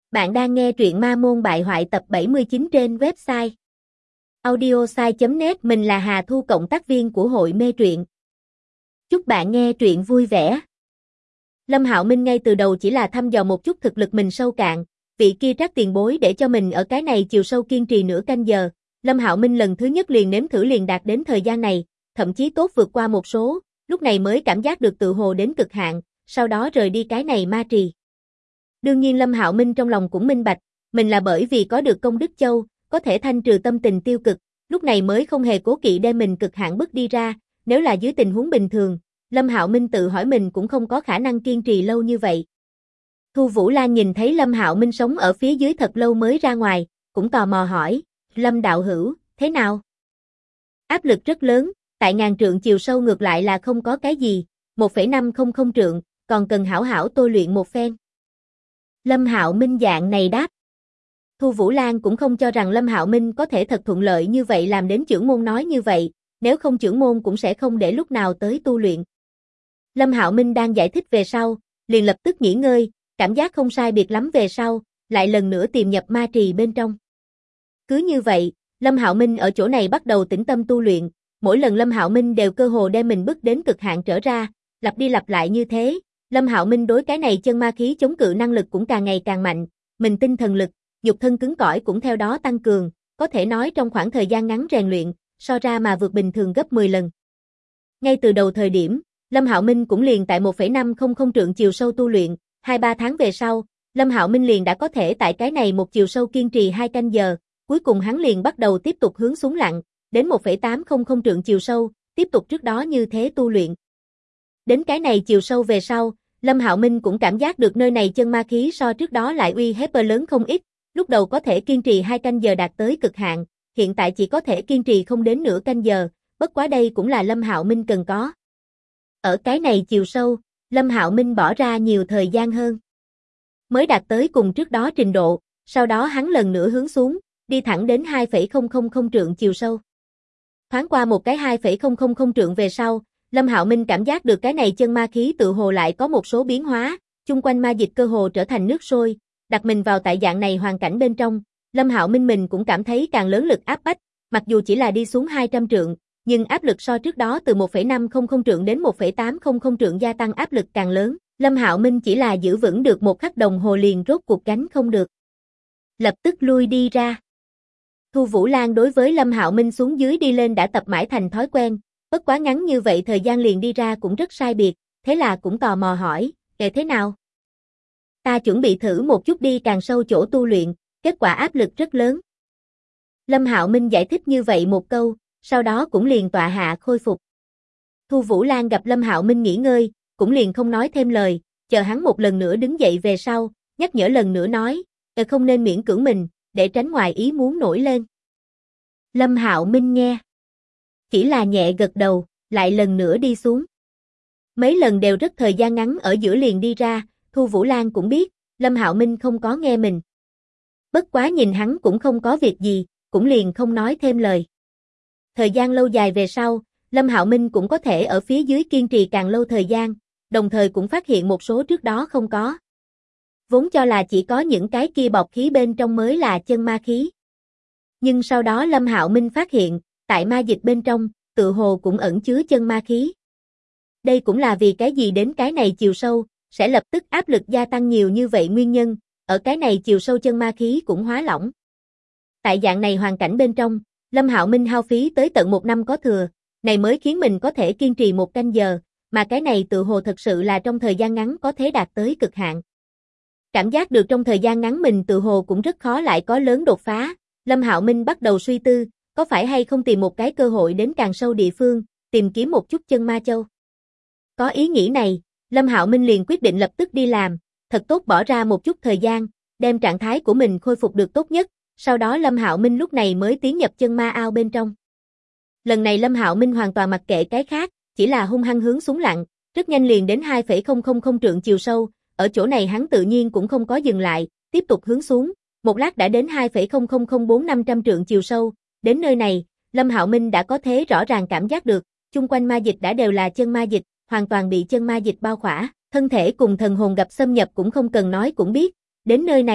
Bạn đang nghe truyện Ma Môn Bại Hoại tập 79 trên website audiosai.net. Mình là Hà Thu, cộng tác viên của hội mê truyện. Chúc bạn nghe truyện vui vẻ. Lâm Hạo Minh ngay từ đầu chỉ là thăm dò một chút thực lực mình sâu cạn, vị kia Trác tiền bối để cho mình ở cái này chiều sâu kiên trì nửa canh giờ. Lâm Hạo Minh lần thứ nhất liền nếm thử liền đạt đến thời gian này, thậm chí tốt vượt qua một số, lúc này mới cảm giác được tự hồ đến cực hạn, sau đó rời đi cái này ma trì. Đương nhiên Lâm Hạo Minh trong lòng cũng minh bạch, mình là bởi vì có được công đức châu, có thể thanh trừ tâm tình tiêu cực, lúc này mới không hề cố kỵ đem mình cực hạn bức đi ra, nếu là dưới tình huống bình thường, Lâm Hạo Minh tự hỏi mình cũng không có khả năng kiên trì lâu như vậy. Thu Vũ Lan nhìn thấy Lâm Hạo Minh sống ở phía dưới thật lâu mới ra ngoài, cũng tò mò hỏi, Lâm đạo hữu, thế nào? Áp lực rất lớn, tại ngàn trượng chiều sâu ngược lại là không có cái gì, 1,500 trượng, còn cần hảo hảo tôi luyện một phen. Lâm Hạo Minh dạng này đáp. Thu Vũ Lan cũng không cho rằng Lâm Hạo Minh có thể thật thuận lợi như vậy làm đến trưởng môn nói như vậy, nếu không trưởng môn cũng sẽ không để lúc nào tới tu luyện. Lâm Hạo Minh đang giải thích về sau, liền lập tức nghỉ ngơi, cảm giác không sai biệt lắm về sau, lại lần nữa tìm nhập ma trì bên trong. Cứ như vậy, Lâm Hạo Minh ở chỗ này bắt đầu tĩnh tâm tu luyện, mỗi lần Lâm Hạo Minh đều cơ hồ đem mình bước đến cực hạn trở ra, lặp đi lặp lại như thế. Lâm Hạo Minh đối cái này chân ma khí chống cự năng lực cũng càng ngày càng mạnh, mình tinh thần lực, nhục thân cứng cỏi cũng theo đó tăng cường, có thể nói trong khoảng thời gian ngắn rèn luyện, so ra mà vượt bình thường gấp 10 lần. Ngay từ đầu thời điểm, Lâm Hạo Minh cũng liền tại 1,500 trượng chiều sâu tu luyện, 2-3 tháng về sau, Lâm Hạo Minh liền đã có thể tại cái này một chiều sâu kiên trì 2 canh giờ, cuối cùng hắn liền bắt đầu tiếp tục hướng xuống lặn, đến 1,800 trượng chiều sâu, tiếp tục trước đó như thế tu luyện. Đến cái này chiều sâu về sau, Lâm Hạo Minh cũng cảm giác được nơi này chân ma khí so trước đó lại uy hiếp lớn không ít, lúc đầu có thể kiên trì 2 canh giờ đạt tới cực hạn, hiện tại chỉ có thể kiên trì không đến nửa canh giờ, bất quá đây cũng là Lâm Hạo Minh cần có. Ở cái này chiều sâu, Lâm Hạo Minh bỏ ra nhiều thời gian hơn, mới đạt tới cùng trước đó trình độ, sau đó hắn lần nữa hướng xuống, đi thẳng đến 2,000 trượng chiều sâu. Thoáng qua một cái 2,000 trượng về sau, Lâm Hạo Minh cảm giác được cái này chân ma khí tự hồ lại có một số biến hóa, chung quanh ma dịch cơ hồ trở thành nước sôi, đặt mình vào tại dạng này hoàn cảnh bên trong, Lâm Hạo Minh mình cũng cảm thấy càng lớn lực áp bách, mặc dù chỉ là đi xuống 200 trượng, nhưng áp lực so trước đó từ 1,500 trượng đến 1,800 trượng gia tăng áp lực càng lớn, Lâm Hạo Minh chỉ là giữ vững được một khắc đồng hồ liền rốt cuộc gánh không được. Lập tức lui đi ra. Thu Vũ Lan đối với Lâm Hạo Minh xuống dưới đi lên đã tập mãi thành thói quen, bất quá ngắn như vậy thời gian liền đi ra cũng rất sai biệt, thế là cũng tò mò hỏi, thế nào? Ta chuẩn bị thử một chút đi càng sâu chỗ tu luyện, kết quả áp lực rất lớn. Lâm Hạo Minh giải thích như vậy một câu, sau đó cũng liền tọa hạ khôi phục. Thu Vũ Lan gặp Lâm Hạo Minh nghỉ ngơi, cũng liền không nói thêm lời, chờ hắn một lần nữa đứng dậy về sau, nhắc nhở lần nữa nói, không nên miễn cưỡng mình, để tránh ngoài ý muốn nổi lên. Lâm Hạo Minh nghe, chỉ là nhẹ gật đầu, lại lần nữa đi xuống. Mấy lần đều rất thời gian ngắn ở giữa liền đi ra, Thu Vũ Lan cũng biết, Lâm Hạo Minh không có nghe mình. Bất quá nhìn hắn cũng không có việc gì, cũng liền không nói thêm lời. Thời gian lâu dài về sau, Lâm Hạo Minh cũng có thể ở phía dưới kiên trì càng lâu thời gian, đồng thời cũng phát hiện một số trước đó không có. Vốn cho là chỉ có những cái kia bọc khí bên trong mới là chân ma khí. Nhưng sau đó Lâm Hạo Minh phát hiện, tại ma dịch bên trong, tự hồ cũng ẩn chứa chân ma khí. Đây cũng là vì cái gì đến cái này chiều sâu, sẽ lập tức áp lực gia tăng nhiều như vậy nguyên nhân, ở cái này chiều sâu chân ma khí cũng hóa lỏng. Tại dạng này hoàn cảnh bên trong, Lâm Hạo Minh hao phí tới tận 1 năm có thừa, này mới khiến mình có thể kiên trì 1 canh giờ, mà cái này tự hồ thật sự là trong thời gian ngắn có thể đạt tới cực hạn. Cảm giác được trong thời gian ngắn mình tự hồ cũng rất khó lại có lớn đột phá, Lâm Hạo Minh bắt đầu suy tư, có phải hay không tìm một cái cơ hội đến càng sâu địa phương, tìm kiếm một chút chân ma châu. Có ý nghĩ này, Lâm Hạo Minh liền quyết định lập tức đi làm, thật tốt bỏ ra một chút thời gian, đem trạng thái của mình khôi phục được tốt nhất, sau đó Lâm Hạo Minh lúc này mới tiến nhập chân ma ao bên trong. Lần này Lâm Hạo Minh hoàn toàn mặc kệ cái khác, chỉ là hung hăng hướng xuống lặn, rất nhanh liền đến 2,000 trượng chiều sâu, ở chỗ này hắn tự nhiên cũng không có dừng lại, tiếp tục hướng xuống, một lát đã đến 2,004500 trượng chiều sâu, đến nơi này, Lâm Hạo Minh đã có thể rõ ràng cảm giác được, chung quanh ma dịch đã đều là chân ma dịch, hoàn toàn bị chân ma dịch bao khỏa, thân thể cùng thần hồn gặp xâm nhập cũng không cần nói cũng biết, đến nơi này,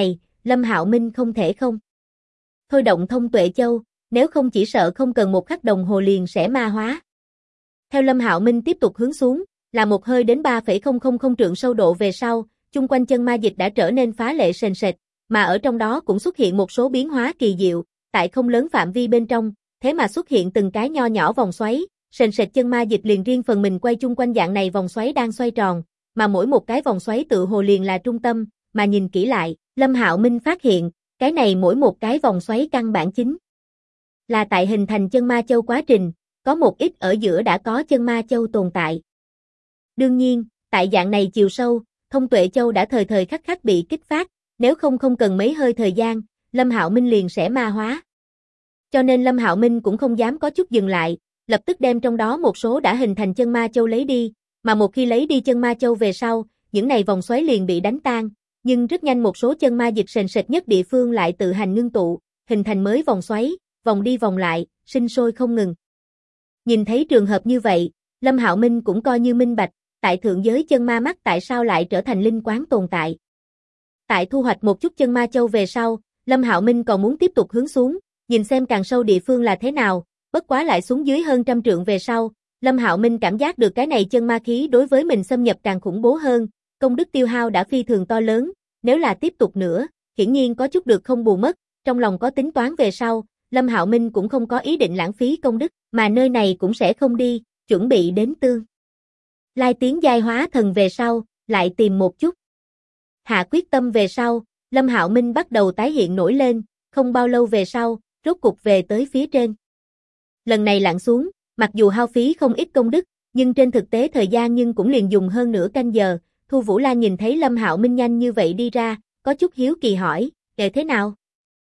Lâm Hạo Minh không thể không thôi động Thông Tuệ Châu, nếu không chỉ sợ không cần một khắc đồng hồ liền sẽ ma hóa. Theo Lâm Hạo Minh tiếp tục hướng xuống, là một hơi đến 3,000 trượng sâu độ về sau, chung quanh chân ma dịch đã trở nên phá lệ sền sệt, mà ở trong đó cũng xuất hiện một số biến hóa kỳ diệu, tại không lớn phạm vi bên trong, thế mà xuất hiện từng cái nho nhỏ vòng xoáy, sền sệt chân ma dịch liền riêng phần mình quay chung quanh dạng này vòng xoáy đang xoay tròn, mà mỗi một cái vòng xoáy tự hồ liền là trung tâm, mà nhìn kỹ lại, Lâm Hạo Minh phát hiện, cái này mỗi một cái vòng xoáy căn bản chính là tại hình thành chân ma châu quá trình, có một ít ở giữa đã có chân ma châu tồn tại. Đương nhiên, tại dạng này chiều sâu, Thông Tuệ Châu đã thời thời khắc khắc bị kích phát, nếu không cần mấy hơi thời gian, Lâm Hạo Minh liền sẽ ma hóa. Cho nên Lâm Hạo Minh cũng không dám có chút dừng lại, lập tức đem trong đó một số đã hình thành chân ma châu lấy đi, mà một khi lấy đi chân ma châu về sau, những này vòng xoáy liền bị đánh tan, nhưng rất nhanh một số chân ma dịch sền sệt nhất địa phương lại tự hành ngưng tụ, hình thành mới vòng xoáy, vòng đi vòng lại, sinh sôi không ngừng. Nhìn thấy trường hợp như vậy, Lâm Hạo Minh cũng coi như minh bạch, tại thượng giới chân ma mắt tại sao lại trở thành linh quán tồn tại. Tại thu hoạch một chút chân ma châu về sau, Lâm Hạo Minh còn muốn tiếp tục hướng xuống, nhìn xem càng sâu địa phương là thế nào, bất quá lại xuống dưới hơn 100 trượng về sau, Lâm Hạo Minh cảm giác được cái này chân ma khí đối với mình xâm nhập càng khủng bố hơn, công đức tiêu hao đã phi thường to lớn, nếu là tiếp tục nữa, hiển nhiên có chút được không bù mất, trong lòng có tính toán về sau, Lâm Hạo Minh cũng không có ý định lãng phí công đức, mà nơi này cũng sẽ không đi, chuẩn bị đến tương lai tiến giai hóa thần về sau, lại tìm một chút. Hạ quyết tâm về sau, Lâm Hạo Minh bắt đầu tái hiện nổi lên, không bao lâu về sau, rốt cục về tới phía trên. Lần này lặn xuống, mặc dù hao phí không ít công đức, nhưng trên thực tế thời gian nhưng cũng liền dùng hơn nửa canh giờ. Thu Vũ Lan nhìn thấy Lâm Hạo Minh nhanh như vậy đi ra, có chút hiếu kỳ hỏi, kể thế nào?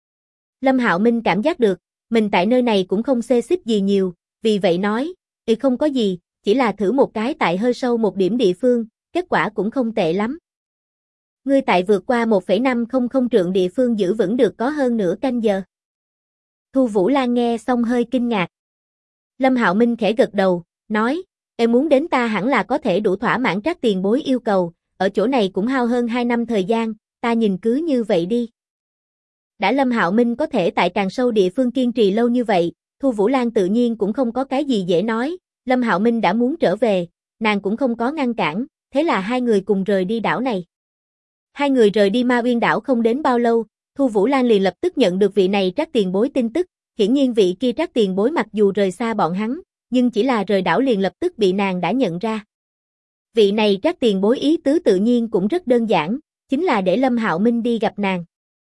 Lâm Hạo Minh cảm giác được, mình tại nơi này cũng không xê xích gì nhiều, vì vậy nói, không có gì, chỉ là thử một cái tại hơi sâu một điểm địa phương, kết quả cũng không tệ lắm. Ngươi tại vượt qua 1,500 trượng địa phương giữ vững được có hơn nửa canh giờ. Thu Vũ Lan nghe xong hơi kinh ngạc. Lâm Hạo Minh khẽ gật đầu, nói, em muốn đến ta hẳn là có thể đủ thỏa mãn Trác tiền bối yêu cầu, ở chỗ này cũng hao hơn 2 năm thời gian, ta nhìn cứ như vậy đi. Đã Lâm Hạo Minh có thể tại càng sâu địa phương kiên trì lâu như vậy, Thu Vũ Lan tự nhiên cũng không có cái gì dễ nói, Lâm Hạo Minh đã muốn trở về, nàng cũng không có ngăn cản, thế là hai người cùng rời đi đảo này. Hai người rời đi Ma Uyên đảo không đến bao lâu, Thu Vũ Lan liền lập tức nhận được vị này Trác tiền bối tin tức, hiển nhiên vị kia Trác tiền bối mặc dù rời xa bọn hắn, nhưng chỉ là rời đảo liền lập tức bị nàng đã nhận ra. Vị này Trác tiền bối ý tứ tự nhiên cũng rất đơn giản, chính là để Lâm Hạo Minh đi gặp nàng.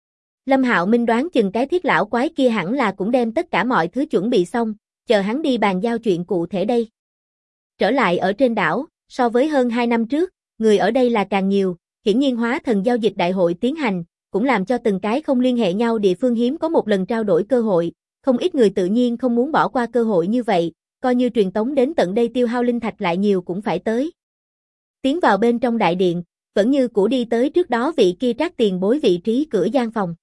Lâm Hạo Minh đoán chừng cái thiết lão quái kia hẳn là cũng đem tất cả mọi thứ chuẩn bị xong, chờ hắn đi bàn giao chuyện cụ thể đây. Trở lại ở trên đảo, so với hơn 2 năm trước, người ở đây là càng nhiều, hiển nhiên hóa thần giao dịch đại hội tiến hành, cũng làm cho từng cái không liên hệ nhau địa phương hiếm có một lần trao đổi cơ hội, không ít người tự nhiên không muốn bỏ qua cơ hội như vậy, coi như truyền tống đến tận đây tiêu hao linh thạch lại nhiều cũng phải tới. Tiến vào bên trong đại điện, vẫn như cũ đi tới trước đó vị kia Trác tiền bối vị trí cửa gian phòng.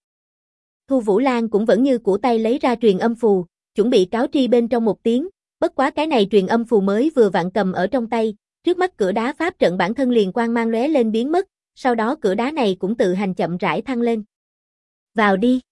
Thu Vũ Lan cũng vẫn như cũ tay lấy ra truyền âm phù, chuẩn bị cáo tri bên trong một tiếng, bất quá cái này truyền âm phù mới vừa vặn cầm ở trong tay, trước mắt cửa đá pháp trận bản thân liền quang mang lóe lên biến mất, sau đó cửa đá này cũng tự hành chậm rãi thăng lên. Vào đi.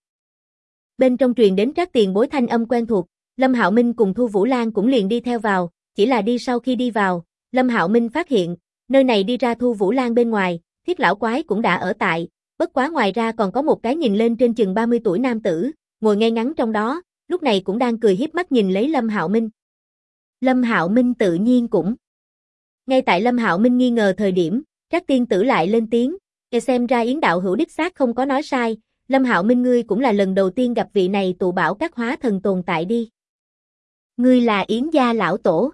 Bên trong truyền đến Trác tiền bối thanh âm quen thuộc, Lâm Hạo Minh cùng Thu Vũ Lan cũng liền đi theo vào, chỉ là đi sau khi đi vào, Lâm Hạo Minh phát hiện, nơi này đi ra Thu Vũ Lan bên ngoài, thiết lão quái cũng đã ở tại, bất quá ngoài ra còn có một cái nhìn lên trên chừng 30 tuổi nam tử, ngồi ngay ngắn trong đó, lúc này cũng đang cười hiếp mắt nhìn lấy Lâm Hạo Minh. Lâm Hạo Minh tự nhiên cũng. Ngay tại Lâm Hạo Minh nghi ngờ thời điểm, Trác tiên tử lại lên tiếng, xem ra Yến đạo hữu đích xác không có nói sai, Lâm Hạo Minh ngươi cũng là lần đầu tiên gặp vị này tụ bảo các hóa thần tồn tại đi. Ngươi là Yến gia lão tổ.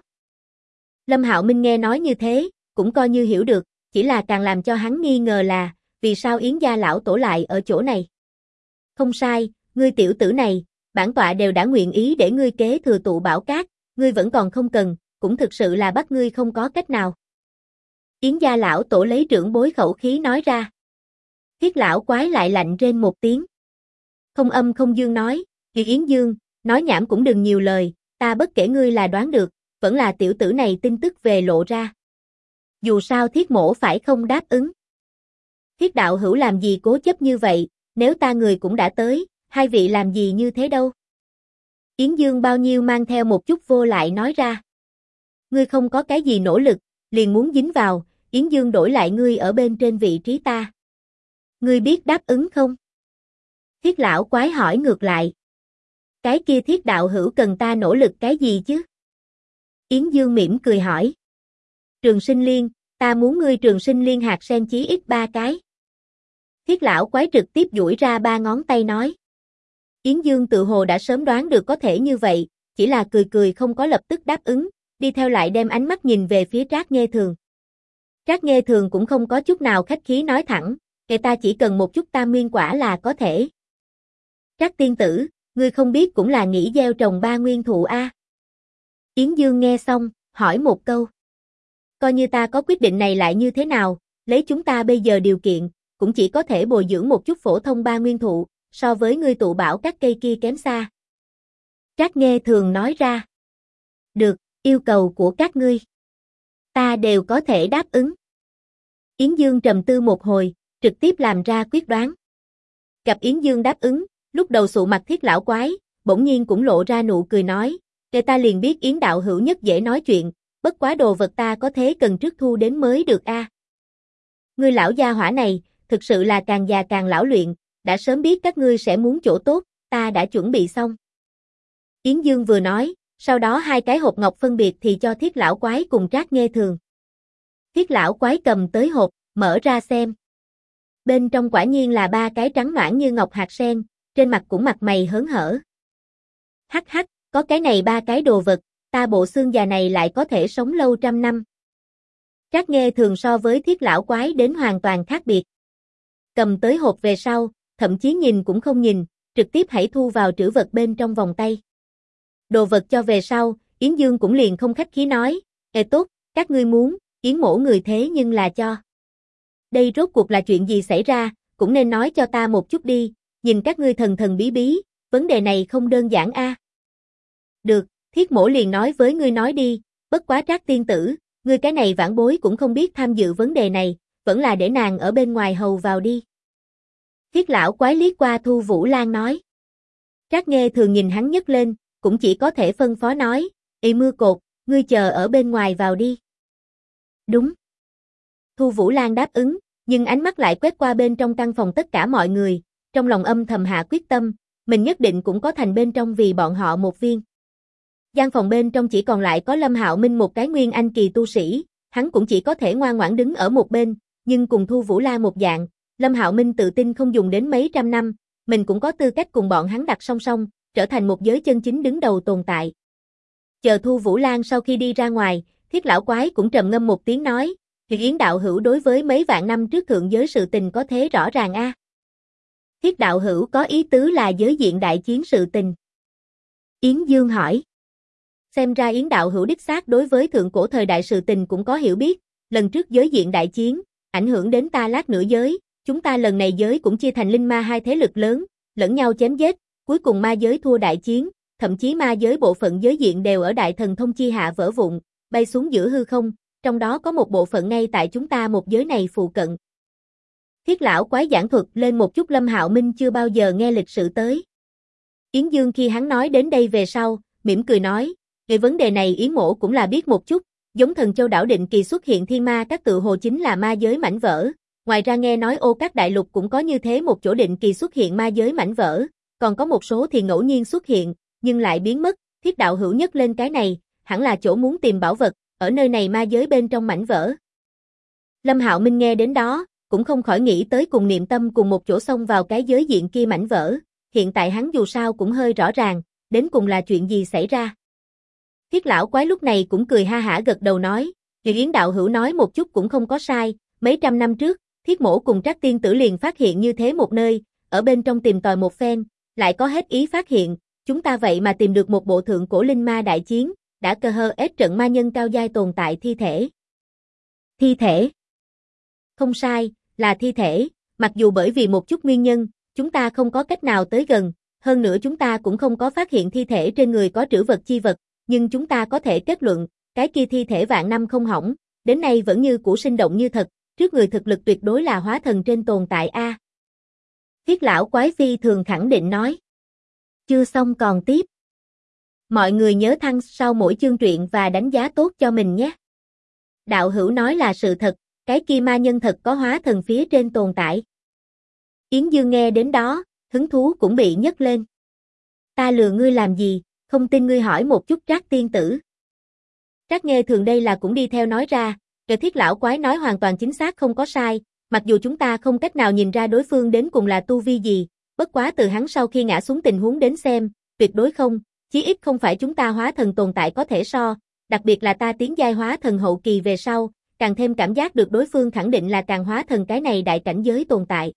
Lâm Hạo Minh nghe nói như thế, cũng coi như hiểu được, chỉ là càng làm cho hắn nghi ngờ là, vì sao Yến gia lão tổ lại ở chỗ này. Không sai, ngươi tiểu tử này, bản tọa đều đã nguyện ý để ngươi kế thừa tụ bảo các, ngươi vẫn còn không cần, cũng thực sự là bắt ngươi không có cách nào. Yến gia lão tổ lấy trưởng bối khẩu khí nói ra. Thiết lão quái lại lạnh rên một tiếng. Không âm không dương nói, Yến Dương, nói nhảm cũng đừng nhiều lời, ta bất kể ngươi là đoán được, vẫn là tiểu tử này tin tức về lộ ra. Dù sao thiết mổ phải không đáp ứng. Thiết đạo hữu làm gì cố chấp như vậy, Nếu ta người cũng đã tới, hai vị làm gì như thế đâu? Yến Dương bao nhiêu mang theo một chút vô lại nói ra. Ngươi không có cái gì nỗ lực, liền muốn dính vào, Yến Dương đổi lại ngươi ở bên trên vị trí ta. Ngươi biết đáp ứng không? Thiết lão quái hỏi ngược lại. Cái kia Thiết đạo hữu cần ta nỗ lực cái gì chứ? Yến Dương mỉm cười hỏi. Trường sinh liên, ta muốn ngươi trường sinh liên hạt sen chí ít 3 cái. Thiết lão quái trực tiếp duỗi ra 3 ngón tay nói. Yến Dương tự hồ đã sớm đoán được có thể như vậy, chỉ là cười cười không có lập tức đáp ứng, đi theo lại đem ánh mắt nhìn về phía Trác Nghê Thường. Trác Nghê Thường cũng không có chút nào khách khí nói thẳng, người ta chỉ cần một chút tam nguyên quả là có thể. Trác tiên tử, ngươi không biết cũng là nghĩ gieo trồng 3 nguyên thụ a. Yến Dương nghe xong, hỏi một câu. Coi như ta có quyết định này lại như thế nào, lấy chúng ta bây giờ điều kiện, cũng chỉ có thể bồi dưỡng một chút phổ thông 3 nguyên thụ, so với ngươi tụ bảo các cây kia kém xa. Trác Nghê Thường nói ra. Được, yêu cầu của các ngươi. Ta đều có thể đáp ứng. Yến Dương trầm tư một hồi, trực tiếp làm ra quyết đoán. Gặp Yến Dương đáp ứng, lúc đầu sụ mặt Thiết lão quái, bỗng nhiên cũng lộ ra nụ cười nói, để ta liền biết Yến đạo hữu nhất dễ nói chuyện, bất quá đồ vật ta có thế cần trước thu đến mới được a. Ngươi lão gia hỏa này, thực sự là càng già càng lão luyện, đã sớm biết các ngươi sẽ muốn chỗ tốt, ta đã chuẩn bị xong. Yến Dương vừa nói, sau đó 2 cái hộp ngọc phân biệt thì cho Thiết lão quái cùng Trác Nghê Thường. Thiết lão quái cầm tới hộp, mở ra xem. Bên trong quả nhiên là 3 cái trắng noãn như ngọc hạt sen, trên mặt cũng mặt mày hớn hở. Hắc hắc, có cái này 3 cái đồ vật, ta bộ xương già này lại có thể sống lâu trăm năm. Trác Nghê Thường so với Thiết lão quái đến hoàn toàn khác biệt. Cầm tới hộp về sau, thậm chí nhìn cũng không nhìn, trực tiếp hãy thu vào trữ vật bên trong vòng tay. Đồ vật cho về sau, Yến Dương cũng liền không khách khí nói, tốt, các ngươi muốn, Yến mỗ người thế nhưng là cho. Đây rốt cuộc là chuyện gì xảy ra, cũng nên nói cho ta một chút đi, nhìn các ngươi thần thần bí bí, vấn đề này không đơn giản a. Được, Thiết mỗ liền nói với ngươi nói đi, bất quá Trác tiên tử, ngươi cái này vãn bối cũng không biết tham dự vấn đề này, vẫn là để nàng ở bên ngoài hầu vào đi. Thiết lão quái liếc qua Thu Vũ Lan nói. Trác Nghê Thường nhìn hắn nhấc lên, cũng chỉ có thể phân phó nói, mưa cột, ngươi chờ ở bên ngoài vào đi. Đúng. Thu Vũ Lan đáp ứng, nhưng ánh mắt lại quét qua bên trong căn phòng tất cả mọi người, trong lòng âm thầm hạ quyết tâm, mình nhất định cũng có thành bên trong vì bọn họ một viên. Gian phòng bên trong chỉ còn lại có Lâm Hạo Minh một cái nguyên anh kỳ tu sĩ, hắn cũng chỉ có thể ngoan ngoãn đứng ở một bên, nhưng cùng Thu Vũ Lan một dạng, Lâm Hạo Minh tự tin không dùng đến mấy trăm năm, mình cũng có tư cách cùng bọn hắn đặt song song, trở thành một giới chân chính đứng đầu tồn tại. Chờ Thu Vũ Lan sau khi đi ra ngoài, Thiết lão quái cũng trầm ngâm một tiếng nói, Yến đạo hữu đối với mấy vạn năm trước thượng giới sự tình có thế rõ ràng a. Thiết đạo hữu có ý tứ là giới diện đại chiến sự tình. Yến Dương hỏi. Xem ra Yến đạo hữu đích xác đối với thượng cổ thời đại sự tình cũng có hiểu biết, lần trước giới diện đại chiến, ảnh hưởng đến ta lát nửa giới, chúng ta lần này giới cũng chia thành linh ma 2 thế lực lớn, lẫn nhau chém giết, cuối cùng ma giới thua đại chiến, thậm chí ma giới bộ phận giới diện đều ở đại thần thông chi hạ vỡ vụn, bay xuống giữa hư không, trong đó có một bộ phận ngay tại chúng ta một giới này phụ cận. Thiết lão quái giảng thuật lên một chút Lâm Hạo Minh chưa bao giờ nghe lịch sử tới. Yến Dương khi hắn nói đến đây về sau, mỉm cười nói, về vấn đề này Yến mỗ cũng là biết một chút, giống Thần Châu đảo định kỳ xuất hiện thiên ma các tự hồ chính là ma giới mảnh vỡ, ngoài ra nghe nói Ô Các đại lục cũng có như thế một chỗ định kỳ xuất hiện ma giới mảnh vỡ, còn có một số thì ngẫu nhiên xuất hiện, nhưng lại biến mất, Thiết đạo hữu nhất lên cái này, hẳn là chỗ muốn tìm bảo vật, ở nơi này ma giới bên trong mảnh vỡ. Lâm Hạo Minh nghe đến đó, cũng không khỏi nghĩ tới cùng Niệm Tâm cùng một chỗ xông vào cái giới diện kia mảnh vỡ, hiện tại hắn dù sao cũng hơi rõ ràng, đến cùng là chuyện gì xảy ra. Thiết lão quái lúc này cũng cười ha hả gật đầu nói, Yến đạo hữu nói một chút cũng không có sai, mấy trăm năm trước, Thiết mỗ cùng Trác tiên tử liền phát hiện như thế một nơi, ở bên trong tìm tòi một phen, lại có hết ý phát hiện, chúng ta vậy mà tìm được một bộ thượng cổ linh ma đại chiến, đã cơ hơ ết trận ma nhân cao giai tồn tại thi thể. Thi thể? Không sai, là thi thể, mặc dù bởi vì một chút nguyên nhân, chúng ta không có cách nào tới gần, hơn nữa chúng ta cũng không có phát hiện thi thể trên người có trữ vật chi vật, nhưng chúng ta có thể kết luận, cái kia thi thể vạn năm không hỏng, đến nay vẫn như cũ sinh động như thật, trước người thực lực tuyệt đối là hóa thần trên tồn tại a. Thiết lão quái phi thường khẳng định nói. Chưa xong còn tiếp. Mọi người nhớ thăng sau mỗi chương truyện và đánh giá tốt cho mình nhé. Đạo hữu nói là sự thật, cái kia ma nhân thật có hóa thần phía trên tồn tại. Yến Dương nghe đến đó, hứng thú cũng bị nhấc lên. Ta lừa ngươi làm gì, không tin ngươi hỏi một chút Trác tiên tử. Trác Nghê Thường đây là cũng đi theo nói ra, rồi Thiết lão quái nói hoàn toàn chính xác không có sai, mặc dù chúng ta không cách nào nhìn ra đối phương đến cùng là tu vi gì, bất quá từ hắn sau khi ngã xuống tình huống đến xem, tuyệt đối không, chí ít không phải chúng ta hóa thần tồn tại có thể so, đặc biệt là ta tiến giai hóa thần hậu kỳ về sau, càng thêm cảm giác được đối phương khẳng định là càng hóa thần cái này đại cảnh giới tồn tại.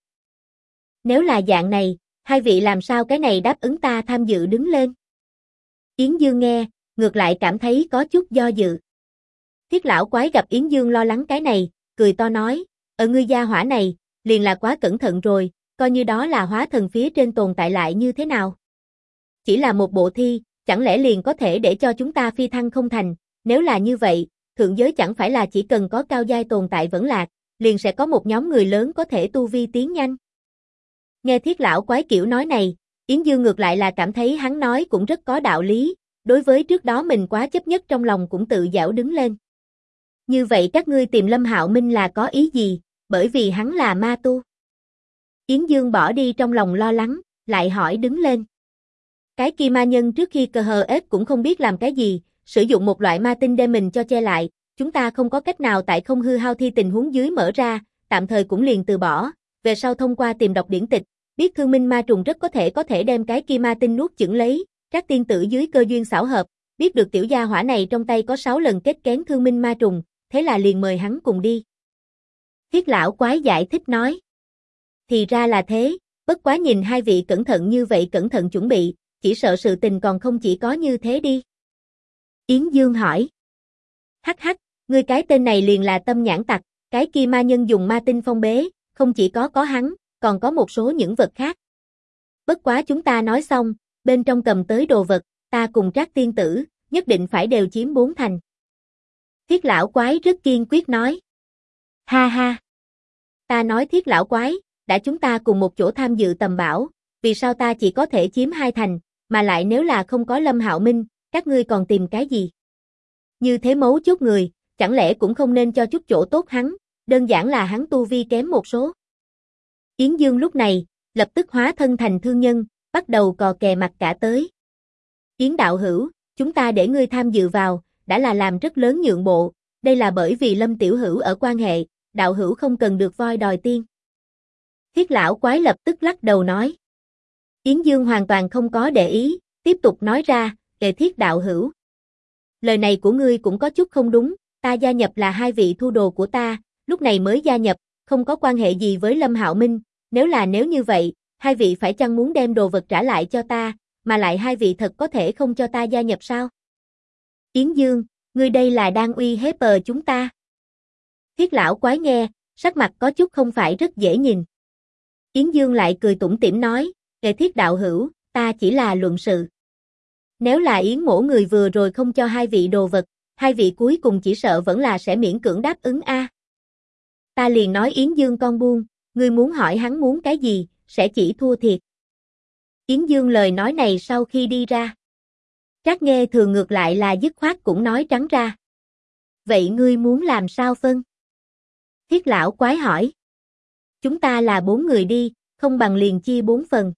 Nếu là dạng này, hai vị làm sao cái này đáp ứng ta tham dự đứng lên? Yến Dương nghe, ngược lại cảm thấy có chút do dự. Thiết lão quái gặp Yến Dương lo lắng cái này, cười to nói, ngươi gia hỏa này, liền là quá cẩn thận rồi, coi như đó là hóa thần phía trên tồn tại lại như thế nào? Chỉ là một bộ thi, chẳng lẽ liền có thể để cho chúng ta phi thăng không thành, nếu là như vậy, thượng giới chẳng phải là chỉ cần có cao giai tồn tại vẫn lạc, liền sẽ có một nhóm người lớn có thể tu vi tiến nhanh. Nghe Thiết lão quái kiểu nói này, Yến Dương ngược lại là cảm thấy hắn nói cũng rất có đạo lý, đối với trước đó mình quá chấp nhất trong lòng cũng tự gião đứng lên. Như vậy các ngươi tìm Lâm Hạo Minh là có ý gì, bởi vì hắn là ma tu. Yến Dương bỏ đi trong lòng lo lắng, lại hỏi đứng lên. Cái kia ma nhân trước khi cờ hờ ết cũng không biết làm cái gì, sử dụng một loại ma tinh đem mình cho che lại, chúng ta không có cách nào tại không hư hao thi tình huống dưới mở ra, tạm thời cũng liền từ bỏ, về sau thông qua tìm đọc điển tịch, biết Thương Minh ma trùng rất có thể đem cái kia ma tinh nuốt chửng lấy, Trác tiên tử dưới cơ duyên xảo hợp, biết được tiểu gia hỏa này trong tay có 6 lần kết kén Thương Minh ma trùng, thế là liền mời hắn cùng đi. Thiết lão quái giải thích nói. Thì ra là thế, bất quá nhìn hai vị cẩn thận như vậy cẩn thận chuẩn bị, chỉ sợ sự tình còn không chỉ có như thế đi. Yến Dương hỏi. Hắc hắc, ngươi cái tên này liền là tâm nhãn tặc, cái kia ma nhân dùng ma tinh phong bế, không chỉ có hắn, còn có một số những vật khác. Bất quá chúng ta nói xong, bên trong cầm tới đồ vật, ta cùng Trác tiên tử, nhất định phải đều chiếm 4 thành. Thiết lão quái rất kiên quyết nói. Ha ha. Ta nói Thiết lão quái, đã chúng ta cùng một chỗ tham dự tầm bảo, vì sao ta chỉ có thể chiếm 2 thành, mà lại nếu là không có Lâm Hạo Minh, các ngươi còn tìm cái gì? Như thế mấu chốt người, chẳng lẽ cũng không nên cho chút chỗ tốt hắn, đơn giản là hắn tu vi kém một số. Yến Dương lúc này, lập tức hóa thân thành thương nhân, bắt đầu cò kè mặt cả tới. Yến đạo hữu, chúng ta để ngươi tham dự vào, đã là làm rất lớn nhượng bộ, đây là bởi vì Lâm tiểu hữu ở quan hệ, đạo hữu không cần được voi đòi tiên. Thiết lão quái lập tức lắc đầu nói. Yến Dương hoàn toàn không có để ý, tiếp tục nói ra, Thiết đạo hữu. Lời này của ngươi cũng có chút không đúng, ta gia nhập là hai vị thu đồ của ta, lúc này mới gia nhập, không có quan hệ gì với Lâm Hạo Minh, nếu như vậy, hai vị phải chăng muốn đem đồ vật trả lại cho ta, mà lại hai vị thật có thể không cho ta gia nhập sao? Yến Dương, ngươi đây là đang uy hiếp chúng ta. Thiết lão quái nghe, sắc mặt có chút không phải rất dễ nhìn. Yến Dương lại cười tủm tỉm nói, Thiết đạo hữu, ta chỉ là luận sự. Nếu là Yến mỗ người vừa rồi không cho hai vị đồ vật, hai vị cuối cùng chỉ sợ vẫn là sẽ miễn cưỡng đáp ứng a. Ta liền nói Yến Dương con buông, ngươi muốn hỏi hắn muốn cái gì, sẽ chỉ thua thiệt. Yến Dương lời nói này sau khi đi ra. Trác Nghê Thường ngược lại là dứt khoát cũng nói trắng ra. Vậy ngươi muốn làm sao phân? Thiết lão quái hỏi. Chúng ta là 4 người đi, không bằng liền chia 4 phần.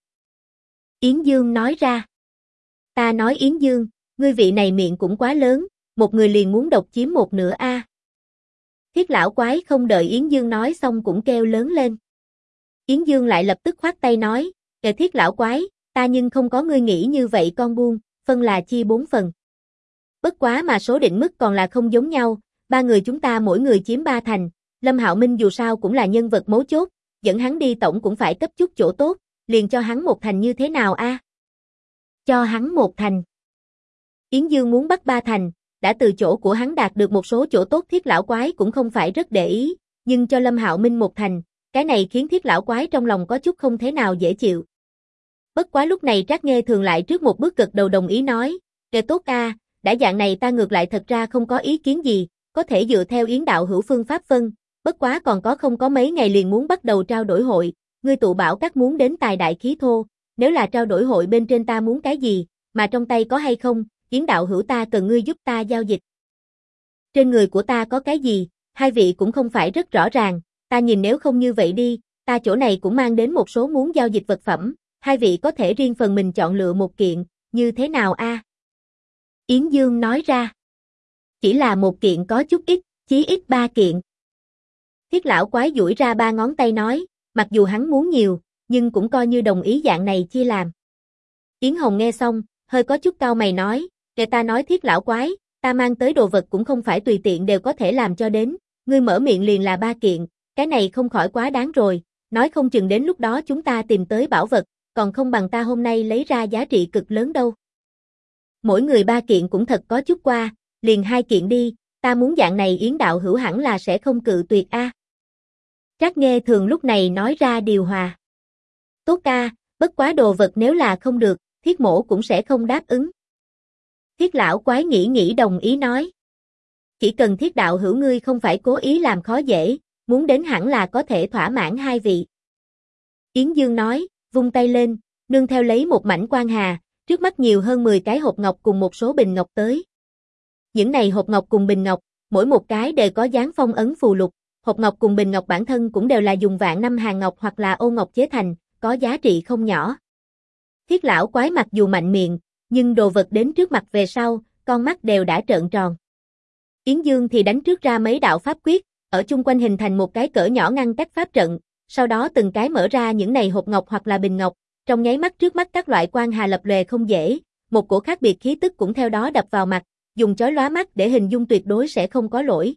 Yến Dương nói ra. Ta nói Yến Dương, ngươi vị này miệng cũng quá lớn, một người liền muốn độc chiếm một nửa a. Thiết lão quái không đợi Yến Dương nói xong cũng kêu lớn lên. Yến Dương lại lập tức khoát tay nói, Thiết lão quái, ta nhưng không có ngươi nghĩ như vậy con buông, phân là chia 4 phần. Bất quá mà số định mức còn là không giống nhau, 3 người chúng ta mỗi người chiếm 3 thành, Lâm Hạo Minh dù sao cũng là nhân vật mấu chốt, dẫn hắn đi tổng cũng phải cấp chút chỗ tốt, liền cho hắn 1 thành như thế nào a? Cho hắn 1 thành. Yến Dương muốn bắt 3 thành, đã từ chỗ của hắn đạt được một số chỗ tốt Thiết lão quái cũng không phải rất để ý, nhưng cho Lâm Hạo Minh 1 thành, cái này khiến Thiết lão quái trong lòng có chút không thế nào dễ chịu. Bất quá lúc này Trác Nghê Thường lại trước một bước gật đầu đồng ý nói, tốt a, đã dạng này ta ngược lại thật ra không có ý kiến gì, có thể dựa theo Yến đạo hữu phương pháp phân, bất quá còn không có mấy ngày liền muốn bắt đầu trao đổi hội, ngươi tụ bảo các muốn đến tài đại khí thô, nếu là trao đổi hội bên trên ta muốn cái gì, mà trong tay có hay không, Yến đạo hữu ta cần ngươi giúp ta giao dịch. Trên người của ta có cái gì, hai vị cũng không phải rất rõ ràng, ta nhìn nếu không như vậy đi, ta chỗ này cũng mang đến một số muốn giao dịch vật phẩm, hai vị có thể riêng phần mình chọn lựa một kiện, như thế nào a? Yến Dương nói ra. Chỉ là một kiện có chút ít, chí ít 3 kiện. Thiết lão quái duỗi ra 3 ngón tay nói, mặc dù hắn muốn nhiều, nhưng cũng coi như đồng ý dạng này chia làm. Yến Hồng nghe xong, hơi có chút cau mày nói, để ta nói Thiết lão quái, ta mang tới đồ vật cũng không phải tùy tiện đều có thể làm cho đến, ngươi mở miệng liền là 3 kiện, cái này không khỏi quá đáng rồi, nói không chừng đến lúc đó chúng ta tìm tới bảo vật, còn không bằng ta hôm nay lấy ra giá trị cực lớn đâu. Mỗi người 3 kiện cũng thật có chút qua, liền 2 kiện đi, ta muốn dạng này Yến đạo hữu hẳn là sẽ không cự tuyệt a. Trác Nghê Thường lúc này nói ra điều hòa. Tốt ca, bất quá đồ vật nếu là không được, Thiết mỗ cũng sẽ không đáp ứng. Thiết lão quái nghĩ đồng ý nói. Chỉ cần Thiết đạo hữu ngươi không phải cố ý làm khó dễ, muốn đến hẳn là có thể thỏa mãn hai vị. Yến Dương nói, vung tay lên, nương theo lấy một mảnh quang hà, trước mắt nhiều hơn 10 cái hộp ngọc cùng một số bình ngọc tới. Những này hộp ngọc cùng bình ngọc, mỗi một cái đều có dán phong ấn phù lục, hộp ngọc cùng bình ngọc bản thân cũng đều là dùng vạn năm hàng ngọc hoặc là ô ngọc chế thành, có giá trị không nhỏ. Thiết lão quái mặc dù mạnh miệng, nhưng đồ vật đến trước mặt về sau, con mắt đều đã trợn tròn. Yến Dương thì đánh trước ra mấy đạo pháp quyết, ở chung quanh hình thành một cái cỡ nhỏ ngăn cách pháp trận, sau đó từng cái mở ra những này hộp ngọc hoặc là bình ngọc, trong nháy mắt trước mắt các loại quang hà lập lòe không dễ, một cổ khác biệt khí tức cũng theo đó đập vào mặt, dùng chói lóa mắt để hình dung tuyệt đối sẽ không có lỗi.